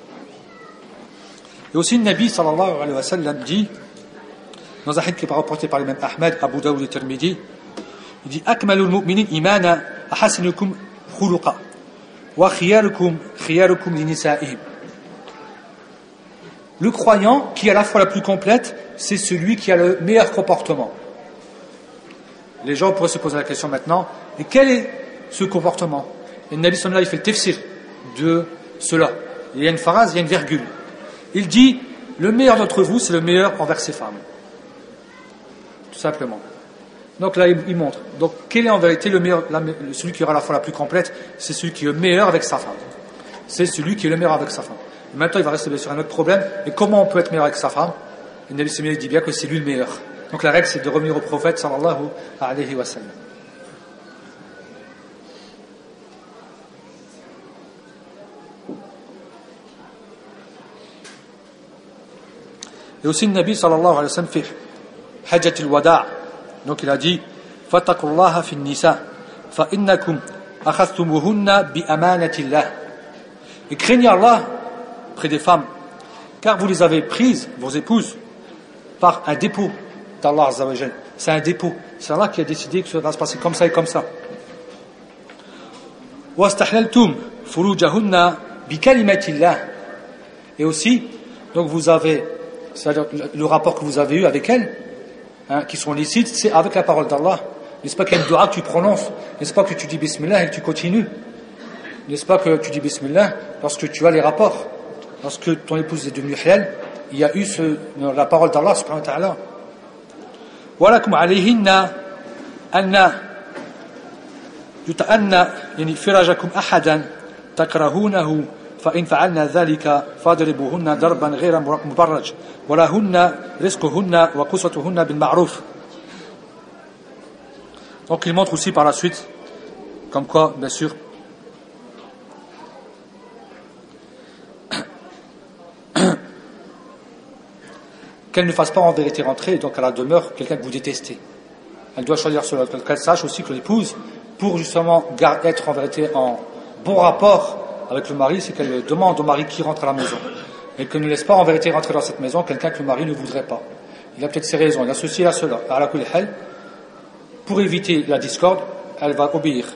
Et aussi le Nabi sallallahu alayhi wa sallam dit dans un hadith qui est rapporté par l'imam Ahmed, Abu Dawud et Tirmidhi, il dit akmalul mu'minin imana ahasinukum khuluqa wa khiyarukum li nisa'ihim. Le croyant qui est à la fois la plus complète, c'est celui qui a le meilleur comportement. Les gens pourraient se poser la question maintenant, et quel est ce comportement? Et le Nabi sallallahu alayhi wa sallam, il fait le tafsir de cela. Il y a une phrase, il y a une virgule. Il dit, le meilleur d'entre vous, c'est le meilleur envers ses femmes. Tout simplement. Donc là, il montre. Donc, quel est en vérité le meilleur, celui qui aura la foi la plus complète? C'est celui qui est le meilleur avec sa femme. C'est celui qui est le meilleur avec sa femme. Et maintenant, il va rester sur un autre problème. Et comment on peut être meilleur avec sa femme? Et Nabi sallallahu alayhi wa sallam dit bien que c'est lui le meilleur. Donc la règle, c'est de revenir au prophète sallallahu alayhi wa sallam. Et aussi le Nabi sallallahu alayhi wa sallam fait Hajjat al-Wada'. Donc il a dit Fattaqullaha fi nisa fa innakum akhadhtumuhunna bi amanatillah. Et craignez Allah près des femmes, car vous les avez prises, vos épouses, par un dépôt d'Allah Azza wa Jal. C'est un dépôt. C'est Allah qui a décidé que ça va se passer comme ça et comme ça. Wastahlaltum furujahunna bi kalimatillah. Et aussi, donc vous avez, c'est-à-dire le rapport que vous avez eu avec elles, qui sont licites, c'est avec la parole d'Allah. N'est-ce pas qu'il y a une dua que tu prononces? N'est-ce pas que tu dis Bismillah et que tu continues? N'est-ce pas que tu dis Bismillah lorsque tu as les rapports? Lorsque ton épouse est devenue halal, il y a eu la parole d'Allah subhanahu wa ta'ala. وَلَكُمْ عَلَيْهِنَّ أَنَّ يُتَأَنَّ يعني فِرَاجَكُمْ أَحَدًا تَكْرَهُونَهُ فإن فعلنا ذلك فاضربوهن ضربا غير مبرج ولهن رزقهن وقسوتهن بالمعروف. Donc il montre aussi par la suite, comme quoi, bien sûr, qu'elle ne fasse pas en vérité rentrer, donc à la demeure, quelqu'un que vous détestez. Elle doit choisir cela, qu'elle sache aussi que l'épouse, pour justement être en vérité en bon rapport avec le mari, c'est qu'elle demande au mari qui rentre à la maison. Et qu'elle ne laisse pas en vérité rentrer dans cette maison quelqu'un que le mari ne voudrait pas. Il a peut-être ses raisons, il a ceci, il a cela. À la kulli hal, pour éviter la discorde, elle va obéir.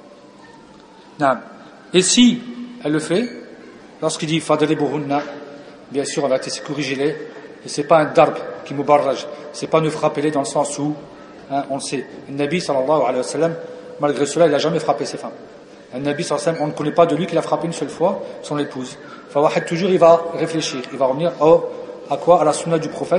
Et si elle le fait, lorsqu'il dit fadribuhunna, bien sûr, en vérité, c'est corriger-les. Et c'est pas un darb qui mubarraj, c'est pas ne frapper-les dans le sens où, on le sait. Le Nabi sallallahu alayhi wa sallam, malgré cela, il n'a jamais frappé ses femmes. Le Nabi sallallahu alayhi wa sallam, on ne connaît pas de lui qu'il a frappé une seule fois son épouse. Fawahid, toujours il va réfléchir, il va revenir à quoi? À la sunna du prophète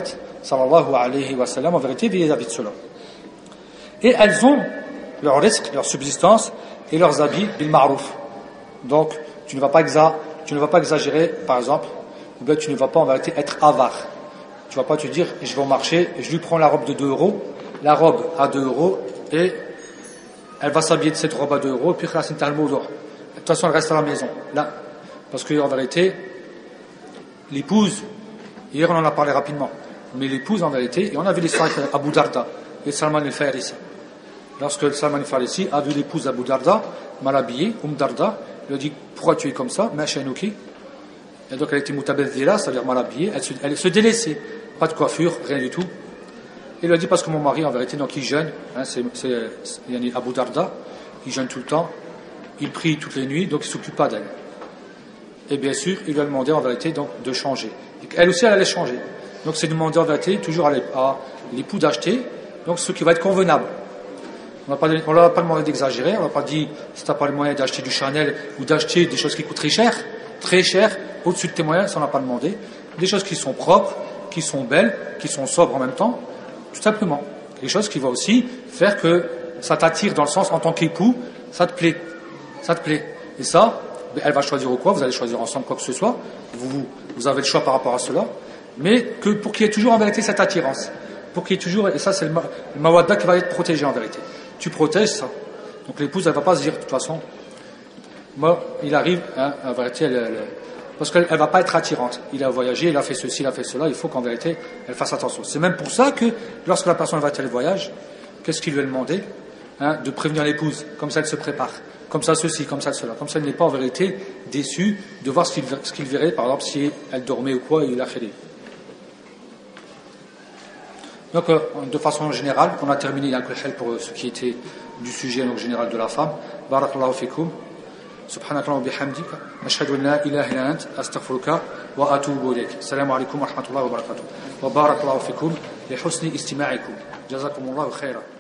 sallallahu alayhi wa sallam, en vérité, vis-à-vis de cela. Et elles ont leur risque, leur subsistance et leurs habits bil ma'rouf. Donc, tu ne vas pas exagérer, par exemple, ou bien tu ne vas pas en vérité être avare. Tu ne vas pas te dire, je vais au marché, et je lui prends la robe de 2 euros, la robe à 2 euros, et elle va s'habiller de cette robe à 2 euros, puis de toute façon, elle reste à la maison. Là, parce qu'en vérité, l'épouse, hier on en a parlé rapidement, mais l'épouse en vérité, et on a vu l'histoire avec Abu Darda et Salman al-Farisi. Lorsque Salman al-Farisi a vu l'épouse d'Abu Darda, mal habillée, Darda, il lui a dit, pourquoi tu es comme ça, Ma'shanuki? Et donc elle était mutabadhira, c'est-à-dire mal habillée, elle se délaissait, pas de coiffure, rien du tout. Il lui a dit, parce que mon mari en vérité, donc il jeûne, il y a Abu Darda, il jeûne tout le temps, il prie toutes les nuits, donc il ne s'occupe pas d'elle. Et bien sûr, il lui a demandé en vérité donc de changer. Et elle aussi, elle allait changer. Donc c'est demander en vérité toujours à l'époux d'acheter, donc ce qui va être convenable. On ne leur a pas demandé d'exagérer, on ne leur a pas dit, si tu n'as pas les moyens d'acheter du Chanel ou d'acheter des choses qui coûtent très cher, au-dessus de tes moyens, ça on n'a pas demandé. Des choses qui sont propres, qui sont belles, qui sont sobres en même temps, tout simplement. Des choses qui vont aussi faire que ça t'attire dans le sens, en tant qu'époux, ça te plaît. Et ça, elle va choisir ou quoi, vous allez choisir ensemble quoi que ce soit, vous avez le choix par rapport à cela, mais que pour qu'il y ait toujours en vérité cette attirance, pour qu'il y ait toujours, et ça c'est le mawadda qui va être protégé en vérité. Tu protèges ça. Donc l'épouse, elle va pas se dire, de toute façon, moi, il arrive, en vérité, parce qu'elle va pas être attirante. Il a voyagé, il a fait ceci, il a fait cela, il faut qu'en vérité, elle fasse attention. C'est même pour ça que, lorsque la personne va faire le voyage, qu'est-ce qu'il lui a demandé? De prévenir l'épouse, comme ça elle se prépare, comme ça ceci, comme ça cela, comme ça elle n'est pas en vérité déçue de voir ce qu'il verrait, par exemple si elle dormait ou quoi, et il a fait. Donc de façon générale, on a terminé pour ce qui était du sujet donc, général de la femme. Barakallahu fikum. سبحانك اللهم وبحمدك أشهد أن لا إله إلا أنت أستغفرك وأتوب إليك. السلام عليكم ورحمة الله وبركاته وبارك الله فيكم لحسن استماعكم. جزاكم الله خيرا.